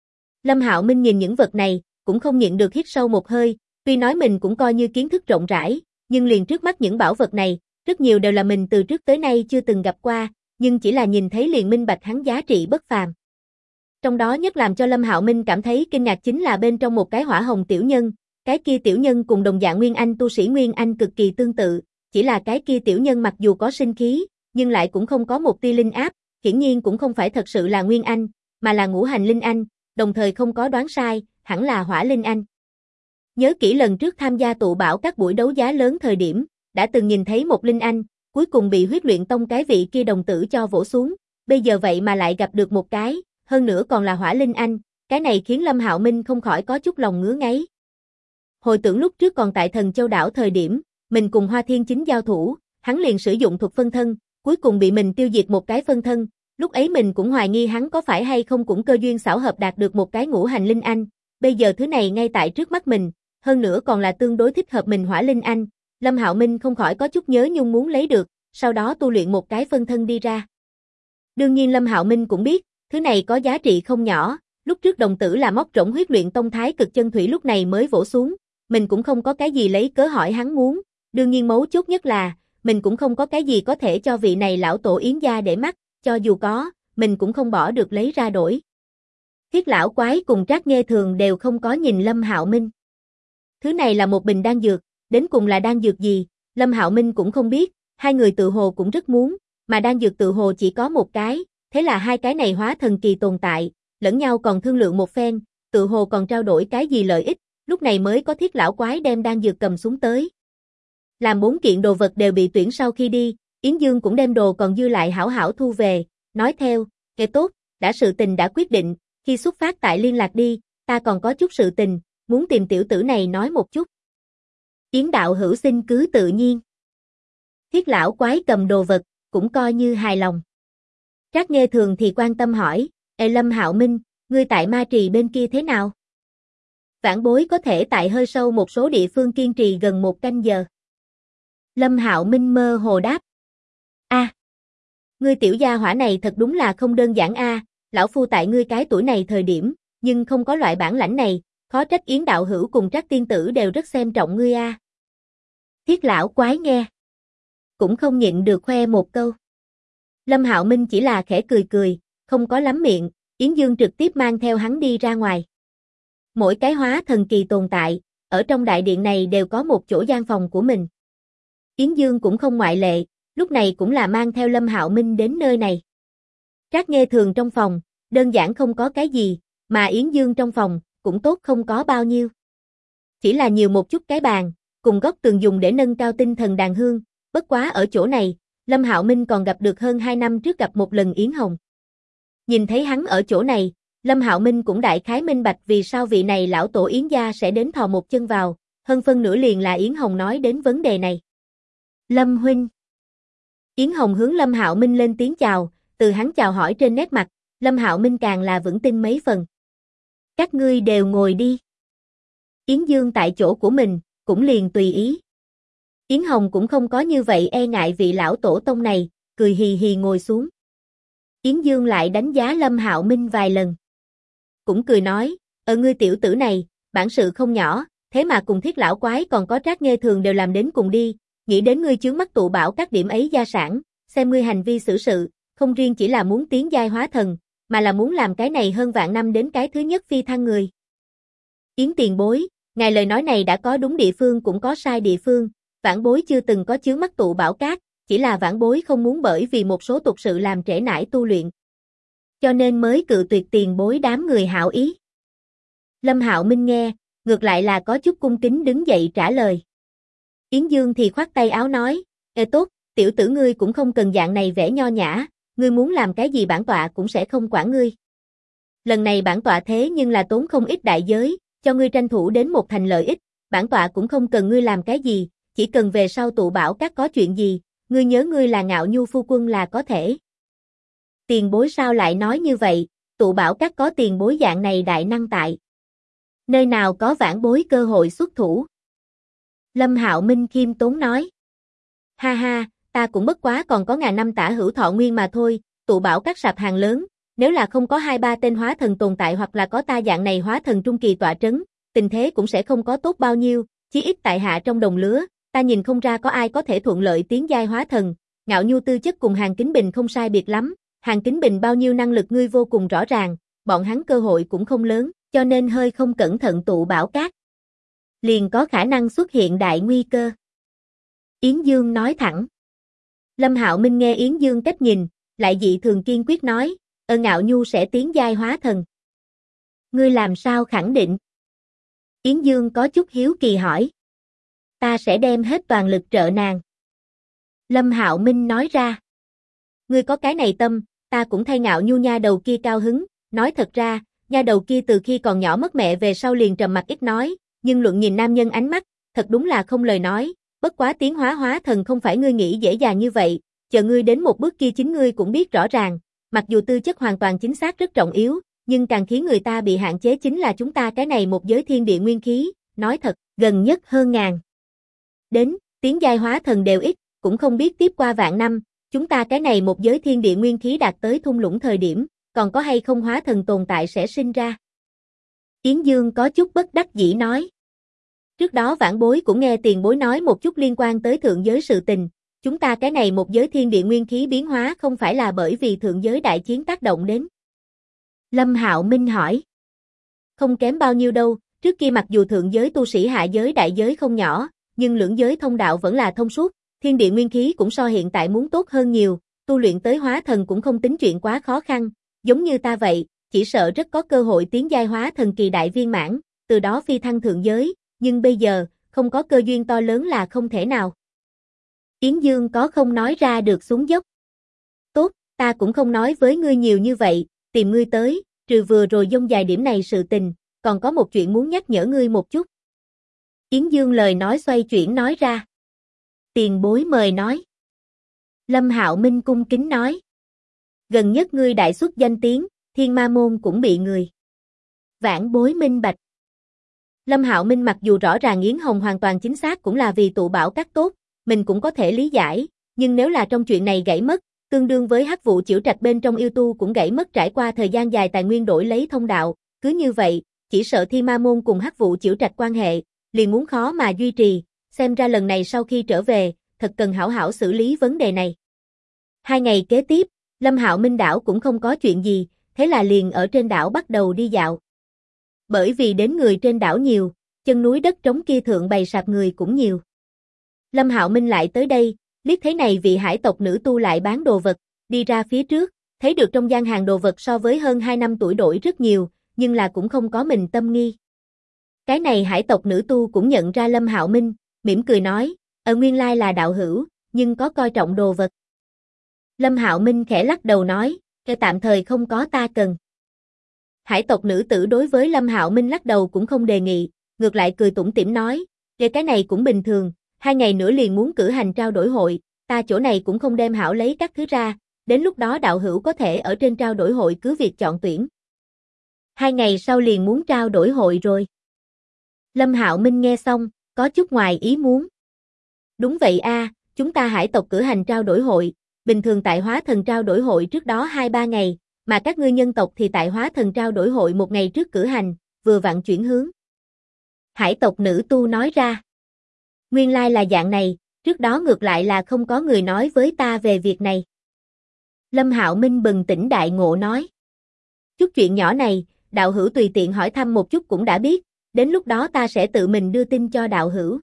Lâm Hạo Minh nhìn những vật này, cũng không nhịn được hít sâu một hơi, tuy nói mình cũng coi như kiến thức rộng rãi, nhưng liền trước mắt những bảo vật này, rất nhiều đều là mình từ trước tới nay chưa từng gặp qua, nhưng chỉ là nhìn thấy liền minh bạch hắn giá trị bất phàm. Trong đó nhất làm cho Lâm Hạo Minh cảm thấy kinh ngạc chính là bên trong một cái hỏa hồng tiểu nhân, cái kia tiểu nhân cùng đồng dạng Nguyên Anh tu sĩ Nguyên Anh cực kỳ tương tự, chỉ là cái kia tiểu nhân mặc dù có sinh khí, nhưng lại cũng không có một tia linh áp, hiển nhiên cũng không phải thật sự là Nguyên Anh, mà là ngũ hành linh anh, đồng thời không có đoán sai, hẳn là hỏa linh anh. Nhớ kỹ lần trước tham gia tụ bảo các buổi đấu giá lớn thời điểm, đã từng nhìn thấy một linh anh, cuối cùng bị huyết luyện tông cái vị kia đồng tử cho vỗ xuống, bây giờ vậy mà lại gặp được một cái, hơn nữa còn là hỏa linh anh, cái này khiến Lâm Hạo Minh không khỏi có chút lòng ngứa ngáy. Hồi tưởng lúc trước còn tại Thần Châu đảo thời điểm, mình cùng Hoa Thiên Chính giao thủ, hắn liền sử dụng thuật phân thân, cuối cùng bị mình tiêu diệt một cái phân thân, lúc ấy mình cũng hoài nghi hắn có phải hay không cũng cơ duyên xảo hợp đạt được một cái ngũ hành linh anh, bây giờ thứ này ngay tại trước mắt mình, hơn nữa còn là tương đối thích hợp mình hỏa linh anh, Lâm Hạo Minh không khỏi có chút nhớ nhung muốn lấy được, sau đó tu luyện một cái phân thân đi ra. Đương nhiên Lâm Hạo Minh cũng biết, thứ này có giá trị không nhỏ, lúc trước đồng tử là móc rỗng huyết luyện tông thái cực chân thủy lúc này mới vỗ xuống, mình cũng không có cái gì lấy cớ hỏi hắn muốn, đương nhiên mấu chốt nhất là, mình cũng không có cái gì có thể cho vị này lão tổ Yến gia để mắt, cho dù có, mình cũng không bỏ được lấy ra đổi. Thiết lão quái cùng Trác Nghê Thường đều không có nhìn Lâm Hạo Minh. Thứ này là một bình đan dược, đến cùng là đan dược gì, Lâm Hạo Minh cũng không biết, hai người tự hồ cũng rất muốn, mà đan dược tự hồ chỉ có một cái, thế là hai cái này hóa thần kỳ tồn tại, lẫn nhau còn thương lượng một phen, tự hồ còn trao đổi cái gì lợi ích, lúc này mới có Thiết lão quái đem đan dược cầm xuống tới. Làm 4 kiện đồ vật đều bị tuyển sau khi đi, Yến Dương cũng đem đồ còn dư lại hảo hảo thu về, nói theo, kệ tốt, đã sự tình đã quyết định, khi xuất phát tại liên lạc đi, ta còn có chút sự tình, muốn tìm tiểu tử này nói một chút. Yến đạo hữu xin cứ tự nhiên. Thiết lão quái cầm đồ vật, cũng coi như hài lòng. Trác Nghê Thường thì quan tâm hỏi, Ê Lâm Hạo Minh, ngươi tại ma trì bên kia thế nào? Vãn bối có thể tại hơi sâu một số địa phương kiên trì gần 1 canh giờ. Lâm Hạo Minh mơ hồ đáp. Ngươi tiểu gia hỏa này thật đúng là không đơn giản a, lão phu tại ngươi cái tuổi này thời điểm, nhưng không có loại bản lãnh này, khó trách Yến đạo hữu cùng Trác tiên tử đều rất xem trọng ngươi a. Thiết lão quái nghe, cũng không nhịn được khoe một câu. Lâm Hạo Minh chỉ là khẽ cười cười, không có lắm miệng, Yến Dương trực tiếp mang theo hắn đi ra ngoài. Mỗi cái hóa thần kỳ tồn tại, ở trong đại điện này đều có một chỗ gian phòng của mình. Yến Dương cũng không ngoại lệ, lúc này cũng là mang theo Lâm Hạo Minh đến nơi này. Trác Nghê Thường trong phòng, đơn giản không có cái gì, mà Yến Dương trong phòng, cũng tốt không có bao nhiêu. Chỉ là nhiều một chút cái bàn, cùng góc tường dùng để nâng cao tinh thần đàn hương, bất quá ở chỗ này, Lâm Hạo Minh còn gặp được hơn 2 năm trước gặp một lần Yến Hồng. Nhìn thấy hắn ở chỗ này, Lâm Hạo Minh cũng đại khái minh bạch vì sao vị này lão tổ Yến gia sẽ đến thò một chân vào, hơn phân nửa liền là Yến Hồng nói đến vấn đề này. Lâm huynh. Yến Hồng hướng Lâm Hạo Minh lên tiếng chào, từ hắn chào hỏi trên nét mặt, Lâm Hạo Minh càng là vững tin mấy phần. Các ngươi đều ngồi đi. Yến Dương tại chỗ của mình, cũng liền tùy ý. Yến Hồng cũng không có như vậy e ngại vị lão tổ tông này, cười hì hì ngồi xuống. Yến Dương lại đánh giá Lâm Hạo Minh vài lần. Cũng cười nói, ngươi tiểu tử này, bản sự không nhỏ, thế mà cùng Thiết lão quái còn có Trác Nghê Thường đều làm đến cùng đi, nghĩ đến ngươi chướng mắt tụ bảo các điểm ấy gia sản, xem ngươi hành vi xử sự, không riêng chỉ là muốn tiến giai hóa thần, mà là muốn làm cái này hơn vạn năm đến cái thứ nhất phi thăng người. Yến tiền bối, ngài lời nói này đã có đúng địa phương cũng có sai địa phương, vãn bối chưa từng có chướng mắt tụ bảo các, chỉ là vãn bối không muốn bởi vì một số tục sự làm trễ nải tu luyện. Cho nên mới cự tuyệt tiền bối đám người hảo ý. Lâm Hạo Minh nghe, ngược lại là có chút cung kính đứng dậy trả lời. Yến Dương thì khoát tay áo nói, tốt, tiểu tử ngươi cũng không cần dạng này vẻ nho nhã, ngươi muốn làm cái gì bản tọa cũng sẽ không quản ngươi. Lần này bản tọa thế nhưng là tốn không ít đại giới, cho ngươi tranh thủ đến một thành lợi ích, bản tọa cũng không cần ngươi làm cái gì, chỉ cần về sau tụ bảo các có chuyện gì, ngươi nhớ ngươi là Ngạo Nhu phu quân là có thể. Tiền bối sao lại nói như vậy, tụ bảo các có tiền bối dạng này đại năng tại. Nơi nào có vãn bối cơ hội xuất thủ. Lâm Hạo Minh khiêm tốn nói. Ha ha, ta cũng bất quá còn có ngàn năm tả hữu thọ nguyên mà thôi, tụ bảo các sạp hàng lớn, nếu là không có 2-3 tên hóa thần tồn tại hoặc là có ta dạng này hóa thần trung kỳ tọa trấn, tình thế cũng sẽ không có tốt bao nhiêu, chí ít tại hạ trong đồng lứa, ta nhìn không ra có ai có thể thuận lợi tiến giai hóa thần, Ngạo Nhu tư chất cùng Hàn Kính Bình không sai biệt lắm, Hàn Kính Bình bao nhiêu năng lực ngươi vô cùng rõ ràng, bọn hắn cơ hội cũng không lớn, cho nên hơi không cẩn thận tụ bảo các. Liền có khả năng xuất hiện đại nguy cơ. Yến Dương nói thẳng. Lâm Hạo Minh nghe Yến Dương cách nhìn, lại dị thường kiên quyết nói, Ngạo Nhu sẽ tiến giai hóa thần. Ngươi làm sao khẳng định? Yến Dương có chút hiếu kỳ hỏi. Ta sẽ đem hết toàn lực trợ nàng. Lâm Hạo Minh nói ra. Ngươi có cái này tâm, ta cũng thay Ngạo Nhu nha đầu kia cao hứng, nói thật ra, nha đầu kia từ khi còn nhỏ mất mẹ về sau liền trầm mặc ít nói, nhưng luận nhìn nam nhân ánh mắt, thật đúng là không lời nói, bất quá tiến hóa thần không phải ngươi nghĩ dễ dàng như vậy, chờ ngươi đến một bước kia chính ngươi cũng biết rõ ràng, mặc dù tư chất hoàn toàn chính xác rất trọng yếu, nhưng càng khiến người ta bị hạn chế chính là chúng ta cái này một giới thiên địa nguyên khí, nói thật, gần nhất hơn ngàn. Đến, tiến giai hóa thần đều ít, cũng không biết tiếp qua vạn năm, chúng ta cái này một giới thiên địa nguyên khí đạt tới thung lũng thời điểm, còn có hay không hóa thần tồn tại sẽ sinh ra. Yến Dương có chút bất đắc dĩ nói. Trước đó vãn bối cũng nghe tiền bối nói một chút liên quan tới thượng giới sự tình, chúng ta cái này một giới thiên địa nguyên khí biến hóa không phải là bởi vì thượng giới đại chiến tác động đến. Lâm Hạo Minh hỏi. Không kém bao nhiêu đâu, trước kia mặc dù thượng giới tu sĩ hạ giới đại giới không nhỏ, nhưng lưỡng giới thông đạo vẫn là thông suốt, thiên địa nguyên khí cũng so hiện tại muốn tốt hơn nhiều, tu luyện tới hóa thần cũng không tính chuyện quá khó khăn, giống như ta vậy, chỉ sợ rất có cơ hội tiến giai hóa thần kỳ đại viên mãn, từ đó phi thăng thượng giới, nhưng bây giờ, không có cơ duyên to lớn là không thể nào. Yến Dương có không nói ra được xuống dốc. Tốt, ta cũng không nói với ngươi nhiều như vậy, tìm ngươi tới, trừ vừa rồi dông dài điểm này sự tình, còn có một chuyện muốn nhắc nhở ngươi một chút. Yến Dương lời nói xoay chuyển nói ra. Tiền bối mời nói. Lâm Hạo Minh cung kính nói. Gần nhất ngươi đại xuất danh tiếng, Thiên Ma môn cũng bị người. Vãn bối minh bạch. Lâm Hạo Minh mặc dù rõ ràng Yến Hồng hoàn toàn chính xác cũng là vì tụ bảo các tốt, mình cũng có thể lý giải, nhưng nếu là trong chuyện này gãy mất, tương đương với Hắc Vụ Chiểu Trạch bên trong yêu tu cũng gãy mất trải qua thời gian dài tài nguyên đổi lấy thông đạo, cứ như vậy, chỉ sợ Thiên Ma môn cùng Hắc Vụ Chiểu Trạch quan hệ, liền muốn khó mà duy trì, xem ra lần này sau khi trở về, thật cần hảo hảo xử lý vấn đề này. 2 ngày kế tiếp, Lâm Hạo Minh đảo cũng không có chuyện gì, thế là liền ở trên đảo bắt đầu đi dạo. Bởi vì đến người trên đảo nhiều, chân núi đất trống kia thượng bày sạp người cũng nhiều. Lâm Hạo Minh lại tới đây, liếc thấy này vị hải tộc nữ tu lại bán đồ vật, đi ra phía trước, thấy được trong gian hàng đồ vật so với hơn 2 năm tuổi đổi rất nhiều, nhưng là cũng không có mình tâm nghi. Cái này hải tộc nữ tu cũng nhận ra Lâm Hạo Minh, mỉm cười nói, nguyên lai là đạo hữu, nhưng có coi trọng đồ vật. Lâm Hạo Minh khẽ lắc đầu nói, tạm thời không có ta cần. Hải tộc nữ tử đối với Lâm Hạo Minh lắc đầu cũng không đề nghị, ngược lại cười tủm tỉm nói, cái này cũng bình thường, 2 ngày nữa liền muốn cử hành trao đổi hội, ta chỗ này cũng không đem hảo lấy các thứ ra, đến lúc đó đạo hữu có thể ở trên trao đổi hội cứ việc chọn tuyển. 2 ngày sau liền muốn trao đổi hội rồi. Lâm Hạo Minh nghe xong, có chút ngoài ý muốn. Đúng vậy a, chúng ta hải tộc cử hành trao đổi hội, bình thường tại hóa thần trao đổi hội trước đó 2-3 ngày, mà các ngươi nhân tộc thì tại hóa thần trao đổi hội 1 ngày trước cử hành, vừa vặn chuyển hướng. Hải tộc nữ tu nói ra. Nguyên lai là dạng này, trước đó ngược lại là không có người nói với ta về việc này. Lâm Hạo Minh bừng tỉnh đại ngộ nói. Chút chuyện nhỏ này, đạo hữu tùy tiện hỏi thăm một chút cũng đã biết, đến lúc đó ta sẽ tự mình đưa tin cho đạo hữu.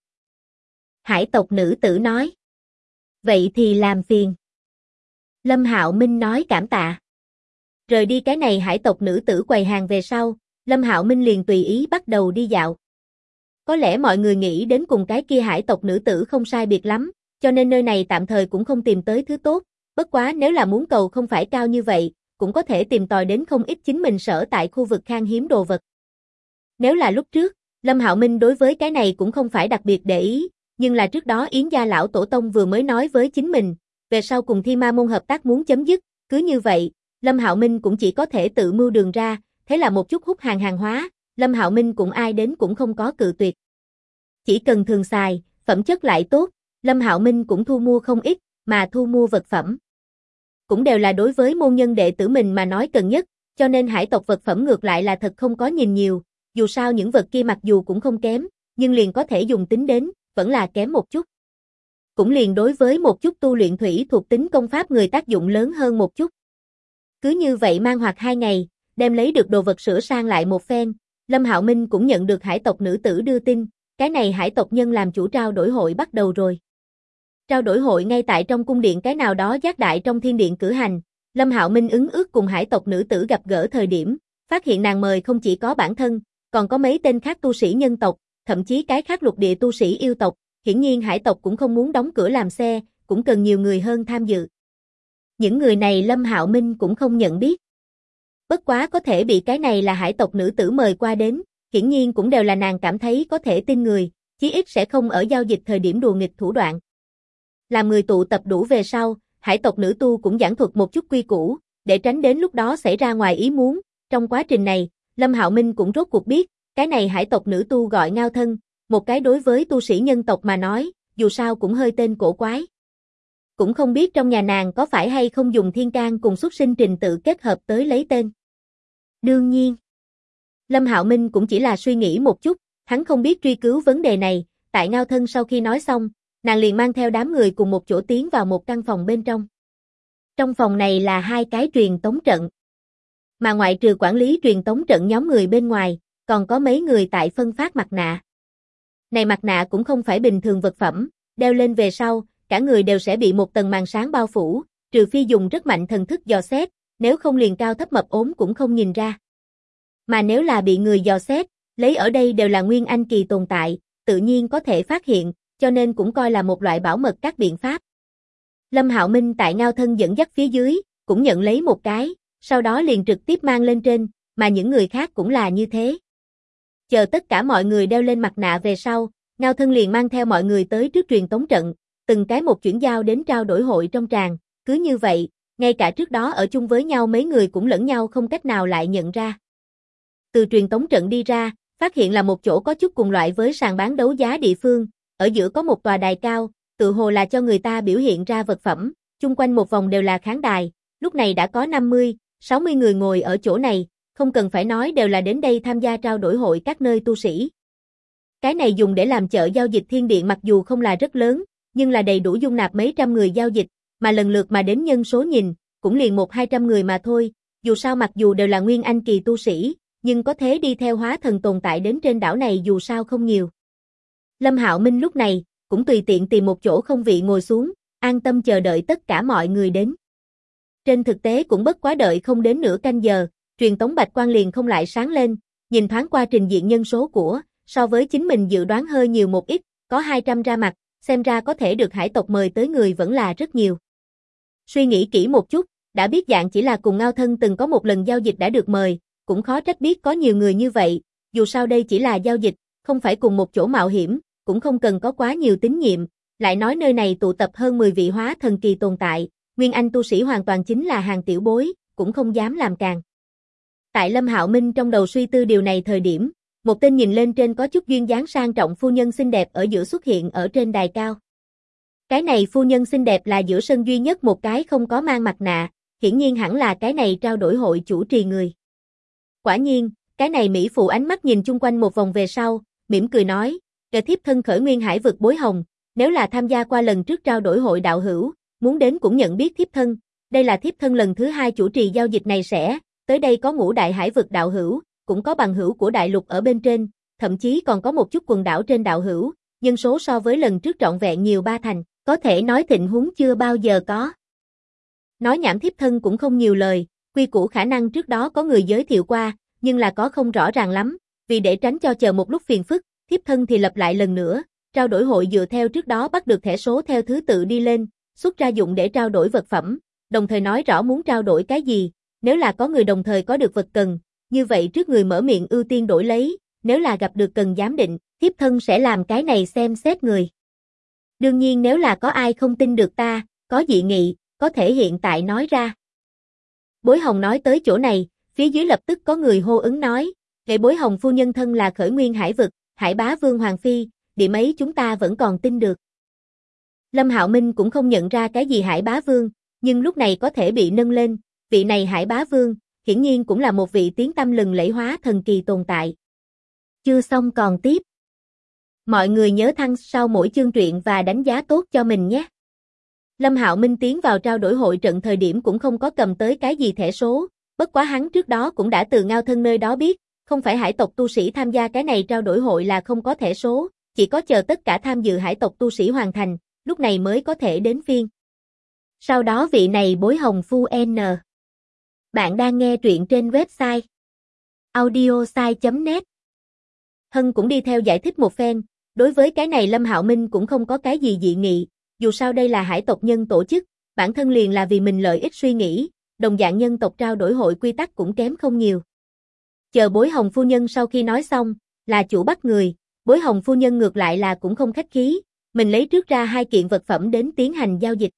Hải tộc nữ tử nói. Vậy thì làm phiền. Lâm Hạo Minh nói cảm tạ. Rời đi cái này hải tộc nữ tử quầy hàng về sau, Lâm Hạo Minh liền tùy ý bắt đầu đi dạo. Có lẽ mọi người nghĩ đến cùng cái kia hải tộc nữ tử không sai biệt lắm, cho nên nơi này tạm thời cũng không tìm tới thứ tốt, bất quá nếu là muốn cầu không phải cao như vậy, cũng có thể tìm tòi đến không ít chính mình sở tại khu vực khan hiếm đồ vật. Nếu là lúc trước, Lâm Hạo Minh đối với cái này cũng không phải đặc biệt để ý, nhưng là trước đó Yến gia lão tổ tông vừa mới nói với chính mình, về sau cùng Thi Ma môn hợp tác muốn chấm dứt, cứ như vậy, Lâm Hạo Minh cũng chỉ có thể tự mưu đường ra, thế là một chút hút hàng hóa, Lâm Hạo Minh cũng ai đến cũng không có cự tuyệt. Chỉ cần thường xài, phẩm chất lại tốt, Lâm Hạo Minh cũng thu mua không ít, mà thu mua vật phẩm cũng đều là đối với môn nhân đệ tử mình mà nói cần nhất, cho nên hải tộc vật phẩm ngược lại là thật không có nhìn nhiều, dù sao những vật kia mặc dù cũng không kém, nhưng liền có thể dùng tính đến, vẫn là kém một chút. Cũng liền đối với một chút tu luyện thủy thuộc tính công pháp người tác dụng lớn hơn một chút. Cứ như vậy mang hoặc 2 ngày, đem lấy được đồ vật sửa sang lại một phen, Lâm Hạo Minh cũng nhận được hải tộc nữ tử đưa tin, cái này hải tộc nhân làm chủ trao đổi hội bắt đầu rồi. Trao đổi hội ngay tại trong cung điện cái nào đó giác đại trong thiên điện cử hành, Lâm Hạo Minh ứng ước cùng hải tộc nữ tử gặp gỡ thời điểm, phát hiện nàng mời không chỉ có bản thân, còn có mấy tên khác tu sĩ nhân tộc, thậm chí cái khác lục địa tu sĩ yêu tộc, hiển nhiên hải tộc cũng không muốn đóng cửa làm xe, cũng cần nhiều người hơn tham dự. Những người này Lâm Hạo Minh cũng không nhận biết. Bất quá có thể bị cái này là hải tộc nữ tử mời qua đến, hiển nhiên cũng đều là nàng cảm thấy có thể tin người, chí ít sẽ không ở giao dịch thời điểm đùa nghịch thủ đoạn. Làm người tụ tập đủ về sau, hải tộc nữ tu cũng giảng thuật một chút quy củ, để tránh đến lúc đó xảy ra ngoài ý muốn. Trong quá trình này, Lâm Hạo Minh cũng rốt cuộc biết, cái này hải tộc nữ tu gọi Ngao Thân, một cái đối với tu sĩ nhân tộc mà nói, dù sao cũng hơi tên cổ quái. Cũng không biết trong nhà nàng có phải hay không dùng thiên can cùng xuất sinh trình tự kết hợp tới lấy tên. Đương nhiên, Lâm Hạo Minh cũng chỉ là suy nghĩ một chút, hắn không biết truy cứu vấn đề này, tại Ngao Thân sau khi nói xong, nàng liền mang theo đám người cùng một chỗ tiến vào một căn phòng bên trong. Trong phòng này là 2 cái truyền tống trận. Mà ngoại trừ quản lý truyền tống trận nhóm người bên ngoài, còn có mấy người tại phân phát mặt nạ. Này mặt nạ cũng không phải bình thường vật phẩm, đeo lên về sau, cả người đều sẽ bị một tầng màn sáng bao phủ, trừ phi dùng rất mạnh thần thức dò xét, nếu không liền cao thấp mập ốm cũng không nhìn ra. Mà nếu là bị người dò xét, lấy ở đây đều là nguyên anh kỳ tồn tại, tự nhiên có thể phát hiện, cho nên cũng coi là một loại bảo mật các biện pháp. Lâm Hạo Minh tại Ngao Thân dẫn dắt phía dưới, cũng nhận lấy một cái, sau đó liền trực tiếp mang lên trên, mà những người khác cũng là như thế. Chờ tất cả mọi người đeo lên mặt nạ về sau, Ngao Thân liền mang theo mọi người tới trước truyền tống trận, từng cái một chuyển giao đến trao đổi hội trong tràng, cứ như vậy, ngay cả trước đó ở chung với nhau mấy người cũng lẫn nhau không cách nào lại nhận ra. Từ truyền tống trận đi ra, phát hiện là một chỗ có chút cùng loại với sàn bán đấu giá địa phương, ở giữa có một tòa đài cao, tự hồ là cho người ta biểu hiện ra vật phẩm, chung quanh một vòng đều là khán đài, lúc này đã có 50, 60 người ngồi ở chỗ này, không cần phải nói đều là đến đây tham gia trao đổi hội các nơi tu sĩ. Cái này dùng để làm chợ giao dịch thiên điện mặc dù không là rất lớn, nhưng là đầy đủ dung nạp mấy trăm người giao dịch, mà lần lượt mà đến nhân số nhìn, cũng liền 100-200 người mà thôi, dù sao mặc dù đều là nguyên anh kỳ tu sĩ, nhưng có thế đi theo hóa thần tồn tại đến trên đảo này dù sao không nhiều. Lâm Hạo Minh lúc này, cũng tùy tiện tìm một chỗ không vị ngồi xuống, an tâm chờ đợi tất cả mọi người đến. Trên thực tế cũng bất quá đợi không đến nửa canh giờ, truyền tống bạch quang liền không lại sáng lên, nhìn thoáng qua trình diện nhân số của, so với chính mình dự đoán hơi nhiều một ít, có 200 ra mặt, xem ra có thể được hải tộc mời tới người vẫn là rất nhiều. Suy nghĩ kỹ một chút, đã biết dạng chỉ là cùng Ngao Thân từng có một lần giao dịch đã được mời, cũng khó trách biết có nhiều người như vậy, dù sao đây chỉ là giao dịch, không phải cùng một chỗ mạo hiểm, cũng không cần có quá nhiều tín nhiệm, lại nói nơi này tụ tập hơn 10 vị hóa thần kỳ tồn tại, Nguyên Anh tu sĩ hoàn toàn chính là hàng tiểu bối, cũng không dám làm càng. Tại Lâm Hạo Minh trong đầu suy tư điều này thời điểm, một tên nhìn lên trên có chút duyên dáng sang trọng phu nhân xinh đẹp ở giữa xuất hiện ở trên đài cao. Cái này phu nhân xinh đẹp là giữa sân duy nhất một cái không có mang mặt nạ, hiển nhiên hẳn là cái này trao đổi hội chủ trì người. Quả nhiên, cái này mỹ phụ ánh mắt nhìn chung quanh một vòng về sau, mỉm cười nói, "Kẻ thiếp thân khởi nguyên hải vực Bối Hồng, nếu là tham gia qua lần trước trao đổi hội đạo hữu, muốn đến cũng nhận biết thiếp thân, đây là thiếp thân lần thứ 2 chủ trì giao dịch này sẽ, tới đây có ngũ đại hải vực đạo hữu, cũng có bằng hữu của đại lục ở bên trên, thậm chí còn có một chút quần đảo trên đạo hữu, nhân số so với lần trước trọn vẹn nhiều 3 thành, có thể nói thịnh huống chưa bao giờ có." Nói nhảm thiếp thân cũng không nhiều lời, quy củ khả năng trước đó có người giới thiệu qua, nhưng là có không rõ ràng lắm, vì để tránh cho chờ một lúc phiền phức, thiếp thân thì lặp lại lần nữa, trao đổi hội dựa theo trước đó bắt được thẻ số theo thứ tự đi lên, xuất ra dụng để trao đổi vật phẩm, đồng thời nói rõ muốn trao đổi cái gì, nếu là có người đồng thời có được vật cần, như vậy trước người mở miệng ưu tiên đổi lấy, nếu là gặp được cần giám định, thiếp thân sẽ làm cái này xem xét người. Đương nhiên nếu là có ai không tin được ta, có dị nghị, có thể hiện tại nói ra. Bối Hồng nói tới chỗ này, phía dưới lập tức có người hô ứng nói, "Vậy Bối Hồng phu nhân thân là khởi nguyên hải vực, Hải Bá Vương Hoàng Phi, điểm ấy chúng ta vẫn còn tin được." Lâm Hạo Minh cũng không nhận ra cái gì Hải Bá Vương, nhưng lúc này có thể bị nâng lên, vị này Hải Bá Vương, hiển nhiên cũng là một vị tiếng tăm lừng lẫy hóa thần kỳ tồn tại. Chưa xong còn tiếp. Mọi người nhớ thăng sau mỗi chương truyện và đánh giá tốt cho mình nhé. Lâm Hạo Minh tiến vào trao đổi hội trận thời điểm cũng không có cầm tới cái gì thẻ số, bất quá hắn trước đó cũng đã từ Ngao Thân nơi đó biết, không phải hải tộc tu sĩ tham gia cái này trao đổi hội là không có thẻ số, chỉ có chờ tất cả tham dự hải tộc tu sĩ hoàn thành, lúc này mới có thể đến phiên. Sau đó vị này Bối Hồng Phu N. Bạn đang nghe truyện trên website audiosai.net. Hân cũng đi theo giải thích một phen, đối với cái này Lâm Hạo Minh cũng không có cái gì dị nghị, dù sao đây là hải tộc nhân tổ chức, bản thân liền là vì mình lợi ích suy nghĩ, đồng dạng nhân tộc trao đổi hội quy tắc cũng kém không nhiều. Chờ Bối Hồng phu nhân sau khi nói xong, là chủ bắt người, Bối Hồng phu nhân ngược lại là cũng không khách khí, mình lấy trước ra 2 kiện vật phẩm đến tiến hành giao dịch.